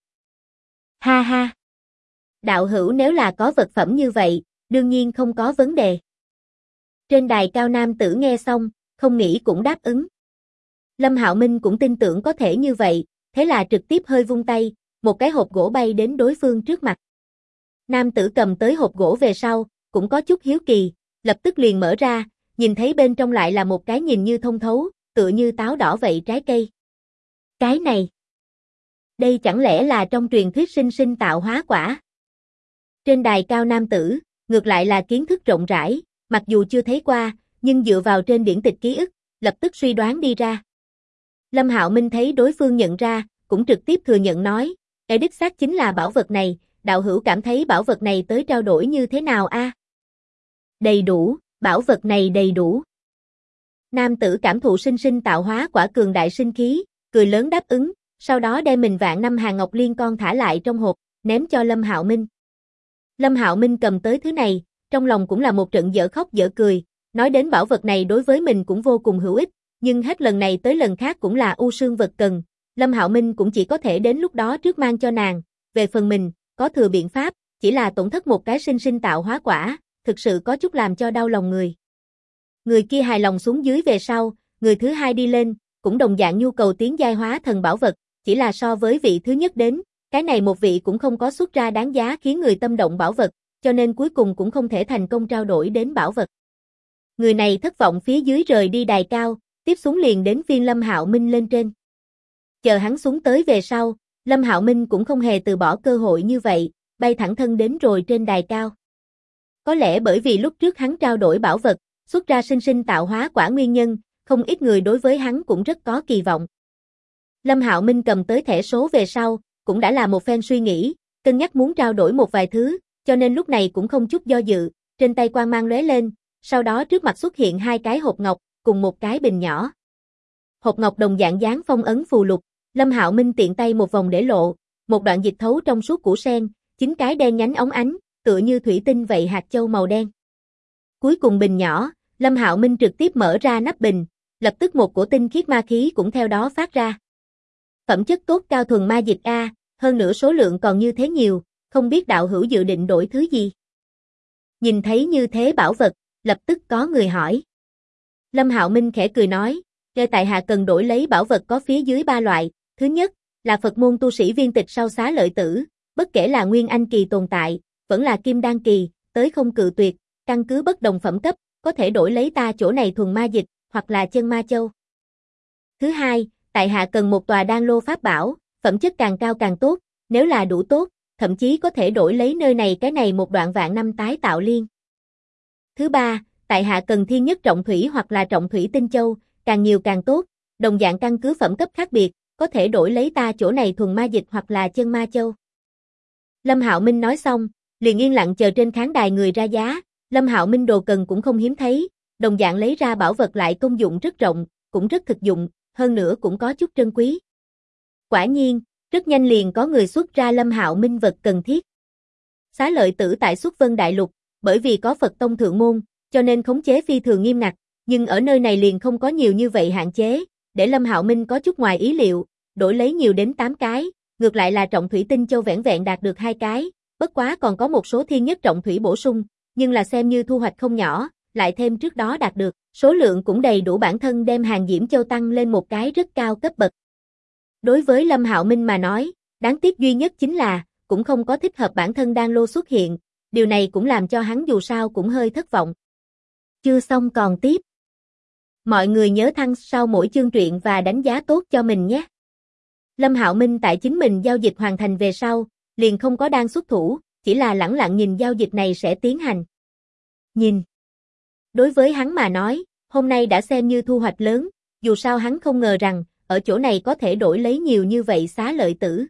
Ha ha. Đạo hữu nếu là có vật phẩm như vậy, đương nhiên không có vấn đề. Trên đài cao nam tử nghe xong, không nghĩ cũng đáp ứng. Lâm Hạo Minh cũng tin tưởng có thể như vậy, thế là trực tiếp hơi vung tay, một cái hộp gỗ bay đến đối phương trước mặt. Nam tử cầm tới hộp gỗ về sau, cũng có chút hiếu kỳ, lập tức liền mở ra, nhìn thấy bên trong lại là một cái nhìn như thông thấu, tựa như táo đỏ vậy trái cây. Cái này, đây chẳng lẽ là trong truyền thuyết sinh sinh tạo hóa quả? Trên đài cao nam tử, ngược lại là kiến thức rộng rãi, mặc dù chưa thấy qua, nhưng dựa vào trên điển tịch ký ức, lập tức suy đoán đi ra. Lâm Hạo Minh thấy đối phương nhận ra, cũng trực tiếp thừa nhận nói, đích xác chính là bảo vật này, đạo hữu cảm thấy bảo vật này tới trao đổi như thế nào a? Đầy đủ, bảo vật này đầy đủ. Nam tử cảm thụ sinh sinh tạo hóa quả cường đại sinh khí, cười lớn đáp ứng, sau đó đem mình vạn năm hàng ngọc liên con thả lại trong hộp, ném cho Lâm Hạo Minh. Lâm Hạo Minh cầm tới thứ này, trong lòng cũng là một trận dở khóc dở cười, nói đến bảo vật này đối với mình cũng vô cùng hữu ích, nhưng hết lần này tới lần khác cũng là U Sương vật cần, Lâm Hạo Minh cũng chỉ có thể đến lúc đó trước mang cho nàng, về phần mình, có thừa biện pháp, chỉ là tổn thất một cái sinh sinh tạo hóa quả, thực sự có chút làm cho đau lòng người. Người kia hài lòng xuống dưới về sau, người thứ hai đi lên, cũng đồng dạng nhu cầu tiến giai hóa thần bảo vật, chỉ là so với vị thứ nhất đến, cái này một vị cũng không có xuất ra đáng giá khiến người tâm động bảo vật, cho nên cuối cùng cũng không thể thành công trao đổi đến bảo vật. Người này thất vọng phía dưới rời đi đài cao, tiếp xuống liền đến phiên Lâm Hạo Minh lên trên. Chờ hắn xuống tới về sau, Lâm Hạo Minh cũng không hề từ bỏ cơ hội như vậy, bay thẳng thân đến rồi trên đài cao. Có lẽ bởi vì lúc trước hắn trao đổi bảo vật, xuất ra sinh sinh tạo hóa quả nguyên nhân, không ít người đối với hắn cũng rất có kỳ vọng. Lâm Hạo Minh cầm tới thẻ số về sau, cũng đã là một phen suy nghĩ, cân nhắc muốn trao đổi một vài thứ, cho nên lúc này cũng không chút do dự, trên tay quang mang lóe lên, sau đó trước mặt xuất hiện hai cái hộp ngọc, cùng một cái bình nhỏ. Hộp ngọc đồng dạng dán phong ấn phù lục, Lâm Hạo Minh tiện tay một vòng để lộ, một đoạn dịch thấu trong suốt củ sen, 9 cái đen nhánh óng ánh, tựa như thủy tinh vậy hạt châu màu đen. Cuối cùng bình nhỏ, Lâm Hạo Minh trực tiếp mở ra nắp bình, lập tức một cổ tinh khiết ma khí cũng theo đó phát ra. Phẩm chất tốt cao thuần ma dịch a, hơn nữa số lượng còn như thế nhiều, không biết đạo hữu dự định đổi thứ gì. Nhìn thấy như thế bảo vật, lập tức có người hỏi. Lâm Hạo Minh khẽ cười nói, "Nghe tại hạ cần đổi lấy bảo vật có phía dưới 3 loại, thứ nhất là Phật môn tu sĩ viên tịch sau xá lợi tử, bất kể là nguyên anh kỳ tồn tại, vẫn là kim đan kỳ, tới không cự tuyệt, căn cứ bất đồng phẩm cấp, có thể đổi lấy ta chỗ này thuần ma dịch, hoặc là chân ma châu. Thứ hai, tại hạ cần một tòa đan lô pháp bảo, phẩm chất càng cao càng tốt, nếu là đủ tốt, thậm chí có thể đổi lấy nơi này cái này một đoạn vạn năm tái tạo liên. Thứ ba, tại hạ cần thiên nhất trọng thủy hoặc là trọng thủy tinh châu, càng nhiều càng tốt, đồng dạng căn cứ phẩm cấp khác biệt, có thể đổi lấy ta chỗ này thuần ma dịch hoặc là chân ma châu." Lâm Hạo Minh nói xong, liền yên lặng chờ trên khán đài người ra giá. Lâm Hạo Minh đồ cần cũng không hiếm thấy, đồng dạng lấy ra bảo vật lại công dụng rất rộng, cũng rất thực dụng, hơn nữa cũng có chút trân quý. Quả nhiên, rất nhanh liền có người xuất ra Lâm Hạo Minh vật cần thiết. Xá lợi tử tại Xuất Vân Đại Lục, bởi vì có Phật tông thượng môn, cho nên khống chế phi thường nghiêm ngặt, nhưng ở nơi này liền không có nhiều như vậy hạn chế, để Lâm Hạo Minh có chút ngoài ý liệu, đổi lấy nhiều đến 8 cái, ngược lại là trọng thủy tinh châu vẻn vẹn đạt được 2 cái, bất quá còn có một số thiên nhất trọng thủy bổ sung, nhưng là xem như thu hoạch không nhỏ, lại thêm trước đó đạt được, số lượng cũng đầy đủ bản thân đem hàng diễm châu tăng lên một cái rất cao cấp bậc. Đối với Lâm Hạo Minh mà nói, đáng tiếc duy nhất chính là, cũng không có thích hợp bản thân đan lô xuất hiện, điều này cũng làm cho hắn dù sao cũng hơi thất vọng. Chưa xong còn tiếp. Mọi người nhớ thăng sau mỗi chương truyện và đánh giá tốt cho mình nhé. Lâm Hạo Minh tại chính mình giao dịch hoàn thành về sau, liền không có đang xuất thủ, chỉ là lẳng lặng nhìn giao dịch này sẽ tiến hành. Nhìn. Đối với hắn mà nói, hôm nay đã xem như thu hoạch lớn, dù sao hắn không ngờ rằng, ở chỗ này có thể đổi lấy nhiều như vậy xá lợi tử.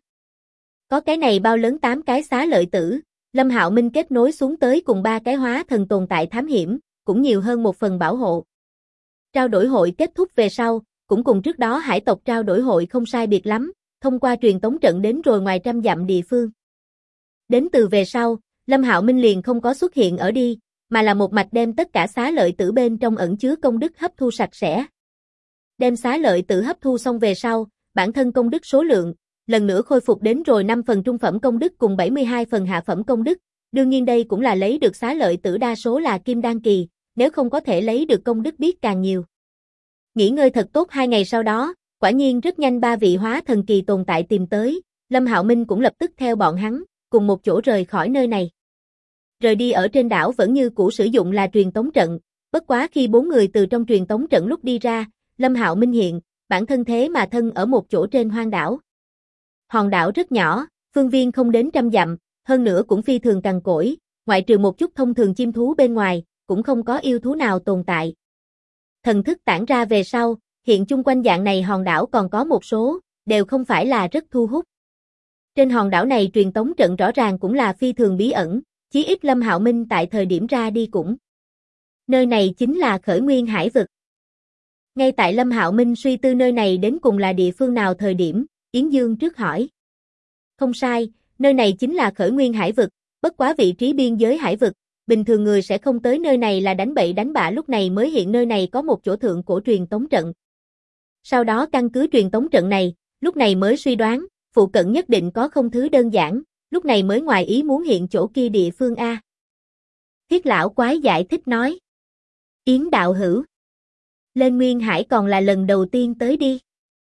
Có cái này bao lớn 8 cái xá lợi tử, Lâm Hạo Minh kết nối xuống tới cùng 3 cái hóa thần tồn tại thám hiểm, cũng nhiều hơn một phần bảo hộ. Trao đổi hội kết thúc về sau, cũng cùng trước đó hải tộc trao đổi hội không sai biệt lắm, thông qua truyền tống trận đến rồi ngoài trăm dặm địa phương. Đến từ về sau, Lâm Hạo Minh liền không có xuất hiện ở đi, mà là một mạch đem tất cả xá lợi tử bên trong ẩn chứa công đức hấp thu sạch sẽ. Đem xá lợi tử hấp thu xong về sau, bản thân công đức số lượng, lần nữa khôi phục đến rồi 5 phần trung phẩm công đức cùng 72 phần hạ phẩm công đức, đương nhiên đây cũng là lấy được xá lợi tử đa số là kim đan kỳ, nếu không có thể lấy được công đức biết càng nhiều. Nghỉ ngơi thật tốt 2 ngày sau đó, quả nhiên rất nhanh 3 vị hóa thần kỳ tồn tại tìm tới, Lâm Hạo Minh cũng lập tức theo bọn hắn, cùng một chỗ rời khỏi nơi này. Rời đi ở trên đảo vẫn như cũ sử dụng là truyền tống trận, bất quá khi 4 người từ trong truyền tống trận lúc đi ra, Lâm Hạo Minh hiện, bản thân thế mà thân ở một chỗ trên hoang đảo. Hòn đảo rất nhỏ, phương viên không đến trăm dặm, hơn nữa cũng phi thường cằn cỗi, ngoại trừ một chút thông thường chim thú bên ngoài, cũng không có yêu thú nào tồn tại. Thần thức tản ra về sau, hiện chung quanh dạng này hòn đảo còn có một số, đều không phải là rất thu hút. Trên hòn đảo này truyền tống trận rõ ràng cũng là phi thường bí ẩn, chí ít Lâm Hạo Minh tại thời điểm ra đi cũng. Nơi này chính là Khởi Nguyên Hải Vực. Ngay tại Lâm Hạo Minh suy tư nơi này đến cùng là địa phương nào thời điểm, Yến Dương trước hỏi. Không sai, nơi này chính là Khởi Nguyên Hải Vực, bất quá vị trí biên giới hải vực, bình thường người sẽ không tới nơi này là đánh bậy đánh bạ lúc này mới hiện nơi này có một chỗ thượng cổ truyền tống trận. Sau đó căn cứ truyền tống trận này, lúc này mới suy đoán, phụ cận nhất định có không thứ đơn giản, lúc này mới ngoài ý muốn hiện chỗ kia địa phương A. Thiết lão quái giải thích nói. Yến đạo hữu. Lên Nguyên Hải còn là lần đầu tiên tới đi.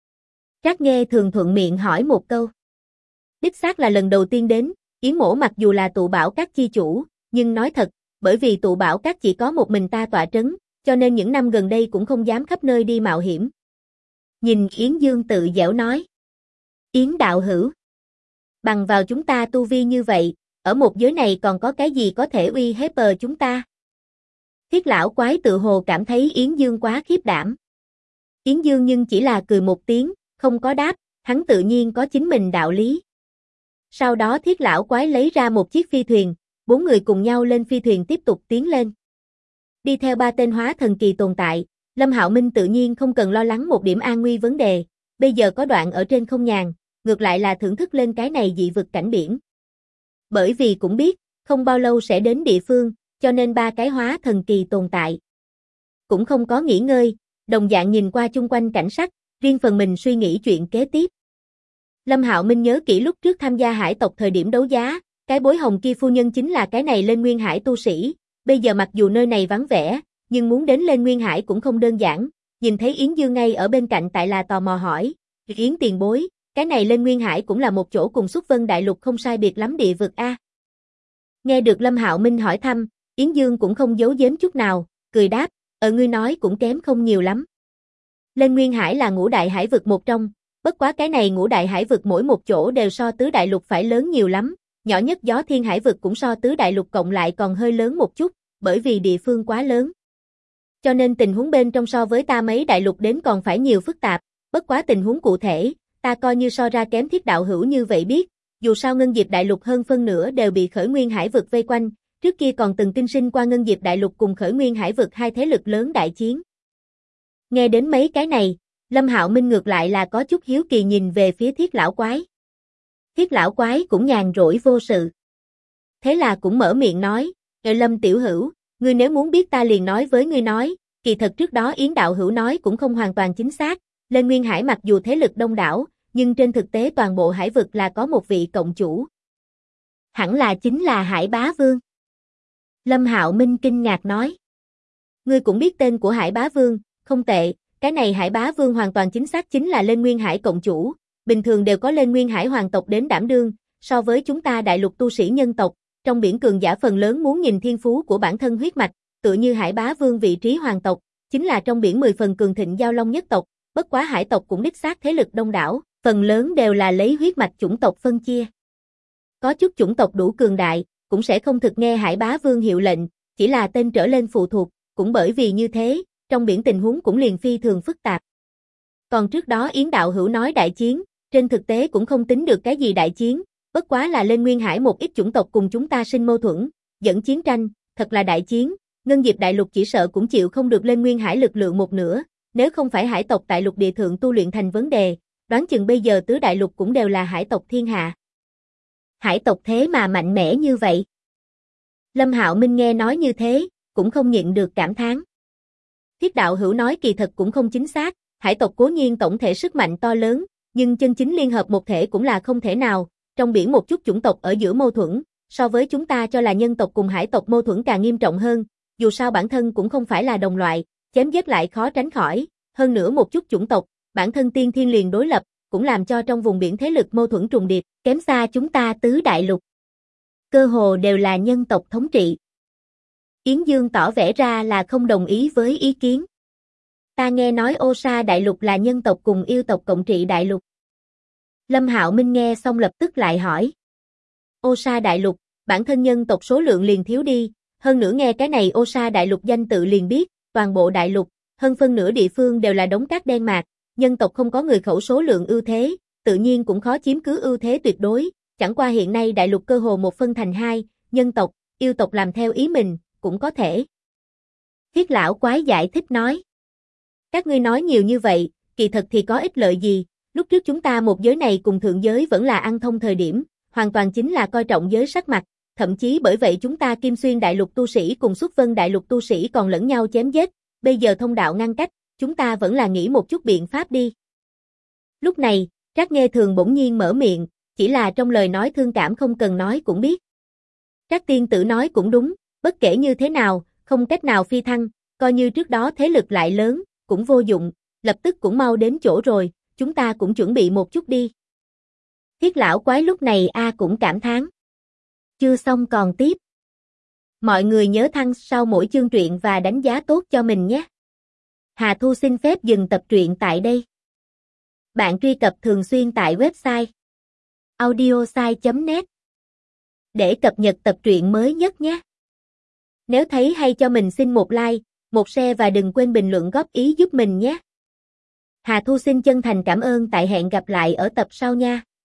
Trác Nghê thường thuận miệng hỏi một câu. Đích xác là lần đầu tiên đến, Yến mỗ mặc dù là tụ bảo các chi chủ, nhưng nói thật, bởi vì tụ bảo các chỉ có một mình ta tọa trấn, cho nên những năm gần đây cũng không dám khắp nơi đi mạo hiểm. Nhìn Yến Dương tự dẻo nói. Yến đạo hữu. Bằng vào chúng ta tu vi như vậy, ở một giới này còn có cái gì có thể uy hiếp chúng ta? Thiết lão quái tự hồ cảm thấy Yến Dương quá khiếp đảm. Yến Dương nhưng chỉ là cười một tiếng, không có đáp, hắn tự nhiên có chính mình đạo lý. Sau đó thiết lão quái lấy ra một chiếc phi thuyền, 4 người cùng nhau lên phi thuyền tiếp tục tiến lên. Đi theo 3 tên hóa thần kỳ tồn tại, Lâm Hạo Minh tự nhiên không cần lo lắng một điểm an nguy vấn đề, bây giờ có đoạn ở trên không nhàn, ngược lại là thưởng thức lên cái này dị vực cảnh biển. Bởi vì cũng biết, không bao lâu sẽ đến địa phương, cho nên 3 cái hóa thần kỳ tồn tại. Cũng không có nghỉ ngơi, đồng dạng nhìn qua chung quanh cảnh sắc, riêng phần mình suy nghĩ chuyện kế tiếp. Lâm Hạo Minh nhớ kỹ lúc trước tham gia hải tộc thời điểm đấu giá, cái bối hồng kia phu nhân chính là cái này lên Nguyên Hải tu sĩ, bây giờ mặc dù nơi này vắng vẻ, nhưng muốn đến lên Nguyên Hải cũng không đơn giản, nhìn thấy Yến Dương ngay ở bên cạnh tại là tò mò hỏi, Yến tiền bối, cái này lên Nguyên Hải cũng là một chỗ cùng Xuất Vân Đại Lục không sai biệt lắm địa vực a. Nghe được Lâm Hạo Minh hỏi thăm, Yến Dương cũng không giấu giếm chút nào, cười đáp, ngươi nói cũng kém không nhiều lắm. Lên Nguyên Hải là ngũ đại hải vực một trong, bất quá cái này ngũ đại hải vực mỗi một chỗ đều so tứ đại lục phải lớn nhiều lắm, nhỏ nhất Gió Thiên Hải vực cũng so tứ đại lục cộng lại còn hơi lớn một chút, bởi vì địa phương quá lớn. Cho nên tình huống bên trong so với ta mấy đại lục đến còn phải nhiều phức tạp, bất quá tình huống cụ thể, ta coi như so ra kém Thiết đạo hữu như vậy biết, dù sao Ngân Diệp đại lục hơn phân nửa đều bị Khởi Nguyên Hải vực vây quanh, trước kia còn từng kinh sinh qua Ngân Diệp đại lục cùng Khởi Nguyên Hải vực hai thế lực lớn đại chiến. Nghe đến mấy cái này, Lâm Hạo Minh ngược lại là có chút hiếu kỳ nhìn về phía Thiết lão quái. Thiết lão quái cũng nhàn rỗi vô sự. Thế là cũng mở miệng nói, Lâm tiểu hữu, ngươi nếu muốn biết ta liền nói với ngươi nói, kỳ thật trước đó Yến đạo hữu nói cũng không hoàn toàn chính xác, lên Nguyên Hải mặc dù thế lực đông đảo, nhưng trên thực tế toàn bộ hải vực là có một vị cộng chủ. Hẳn là chính là Hải Bá Vương. Lâm Hạo Minh kinh ngạc nói. Ngươi cũng biết tên của Hải Bá Vương, không tệ, cái này Hải Bá Vương hoàn toàn chính xác chính là lên Nguyên Hải cộng chủ, bình thường đều có lên Nguyên Hải hoàng tộc đến đảm đương, so với chúng ta đại lục tu sĩ nhân tộc, trong biển cường giả phần lớn muốn nhìn thiên phú của bản thân huyết mạch, tựa như Hải Bá Vương vị trí hoàng tộc, chính là trong biển 10 phần cường thịnh giao long nhất tộc, bất quá hải tộc cũng đích xác thế lực đông đảo, phần lớn đều là lấy huyết mạch chủng tộc phân chia. Có chút chủng tộc đủ cường đại, cũng sẽ không thực nghe Hải Bá Vương hiệu lệnh, chỉ là tên trở lên phụ thuộc, cũng bởi vì như thế, trong biển tình huống cũng liền phi thường phức tạp. Còn trước đó Yến đạo hữu nói đại chiến, trên thực tế cũng không tính được cái gì đại chiến, bất quá là lên Nguyên Hải một ít chủng tộc cùng chúng ta sinh mâu thuẫn, dẫn chiến tranh, thật là đại chiến, Ngân Diệp đại lục chỉ sợ cũng chịu không được lên Nguyên Hải lực lượng một nửa, nếu không phải hải tộc tại lục địa thượng tu luyện thành vấn đề, đoán chừng bây giờ tứ đại lục cũng đều là hải tộc thiên hạ. Hải tộc thế mà mạnh mẽ như vậy. Lâm Hạo Minh nghe nói như thế, cũng không nhịn được cảm thán. Thiết đạo hữu nói kỳ thật cũng không chính xác, hải tộc cố nhiên tổng thể sức mạnh to lớn, nhưng chân chính liên hợp một thể cũng là không thể nào, trong biển một chút chủng tộc ở giữa mâu thuẫn, so với chúng ta cho là nhân tộc cùng hải tộc mâu thuẫn càng nghiêm trọng hơn, dù sao bản thân cũng không phải là đồng loại, chém giết lại khó tránh khỏi, hơn nữa một chút chủng tộc, bản thân tiên thiên liền đối lập, cũng làm cho trong vùng biển thế lực mâu thuẫn trùng điệp, kém xa chúng ta tứ đại lục. Cơ hồ đều là nhân tộc thống trị. Yến Dương tỏ vẻ ra là không đồng ý với ý kiến. Ta nghe nói Ô Sa đại lục là nhân tộc cùng yêu tộc cộng trị đại lục. Lâm Hạo Minh nghe xong lập tức lại hỏi. Ô Sa đại lục, bản thân nhân tộc số lượng liền thiếu đi, hơn nữa nghe cái này Ô Sa đại lục danh tự liền biết, toàn bộ đại lục, hơn phân nửa địa phương đều là đống cát đen mạc, nhân tộc không có người khẩu số lượng ưu thế, tự nhiên cũng khó chiếm cứ ưu thế tuyệt đối, chẳng qua hiện nay đại lục cơ hồ một phân thành hai, nhân tộc, yêu tộc làm theo ý mình, cũng có thể. Thiết lão quái giải thích nói. Các ngươi nói nhiều như vậy, kỳ thật thì có ích lợi gì, lúc trước chúng ta một giới này cùng thượng giới vẫn là ăn thông thời điểm, hoàn toàn chính là coi trọng giới sắc mặt, thậm chí bởi vậy chúng ta Kim Xuyên đại lục tu sĩ cùng Xuất Vân đại lục tu sĩ còn lẫn nhau chém giết, bây giờ thông đạo ngăn cách, chúng ta vẫn là nghĩ một chút biện pháp đi. Lúc này, Trác Nghê Thường bỗng nhiên mở miệng, chỉ là trong lời nói thương cảm không cần nói cũng biết. Trác tiên tử nói cũng đúng, bất kể như thế nào, không cách nào phi thăng, coi như trước đó thế lực lại lớn, cũng vô dụng, lập tức cũng mau đến chỗ rồi, chúng ta cũng chuẩn bị một chút đi. Thiết lão quái lúc này cũng cảm thán. Chưa xong còn tiếp. Mọi người nhớ thăng sau mỗi chương truyện và đánh giá tốt cho mình nhé. Hà Thu xin phép dừng tập truyện tại đây. Bạn truy cập thường xuyên tại website audiosai.net để cập nhật tập truyện mới nhất nhé. Nếu thấy hay cho mình xin một like, một share và đừng quên bình luận góp ý giúp mình nhé. Hà Thu xin chân thành cảm ơn, tại hẹn gặp lại ở tập sau nha.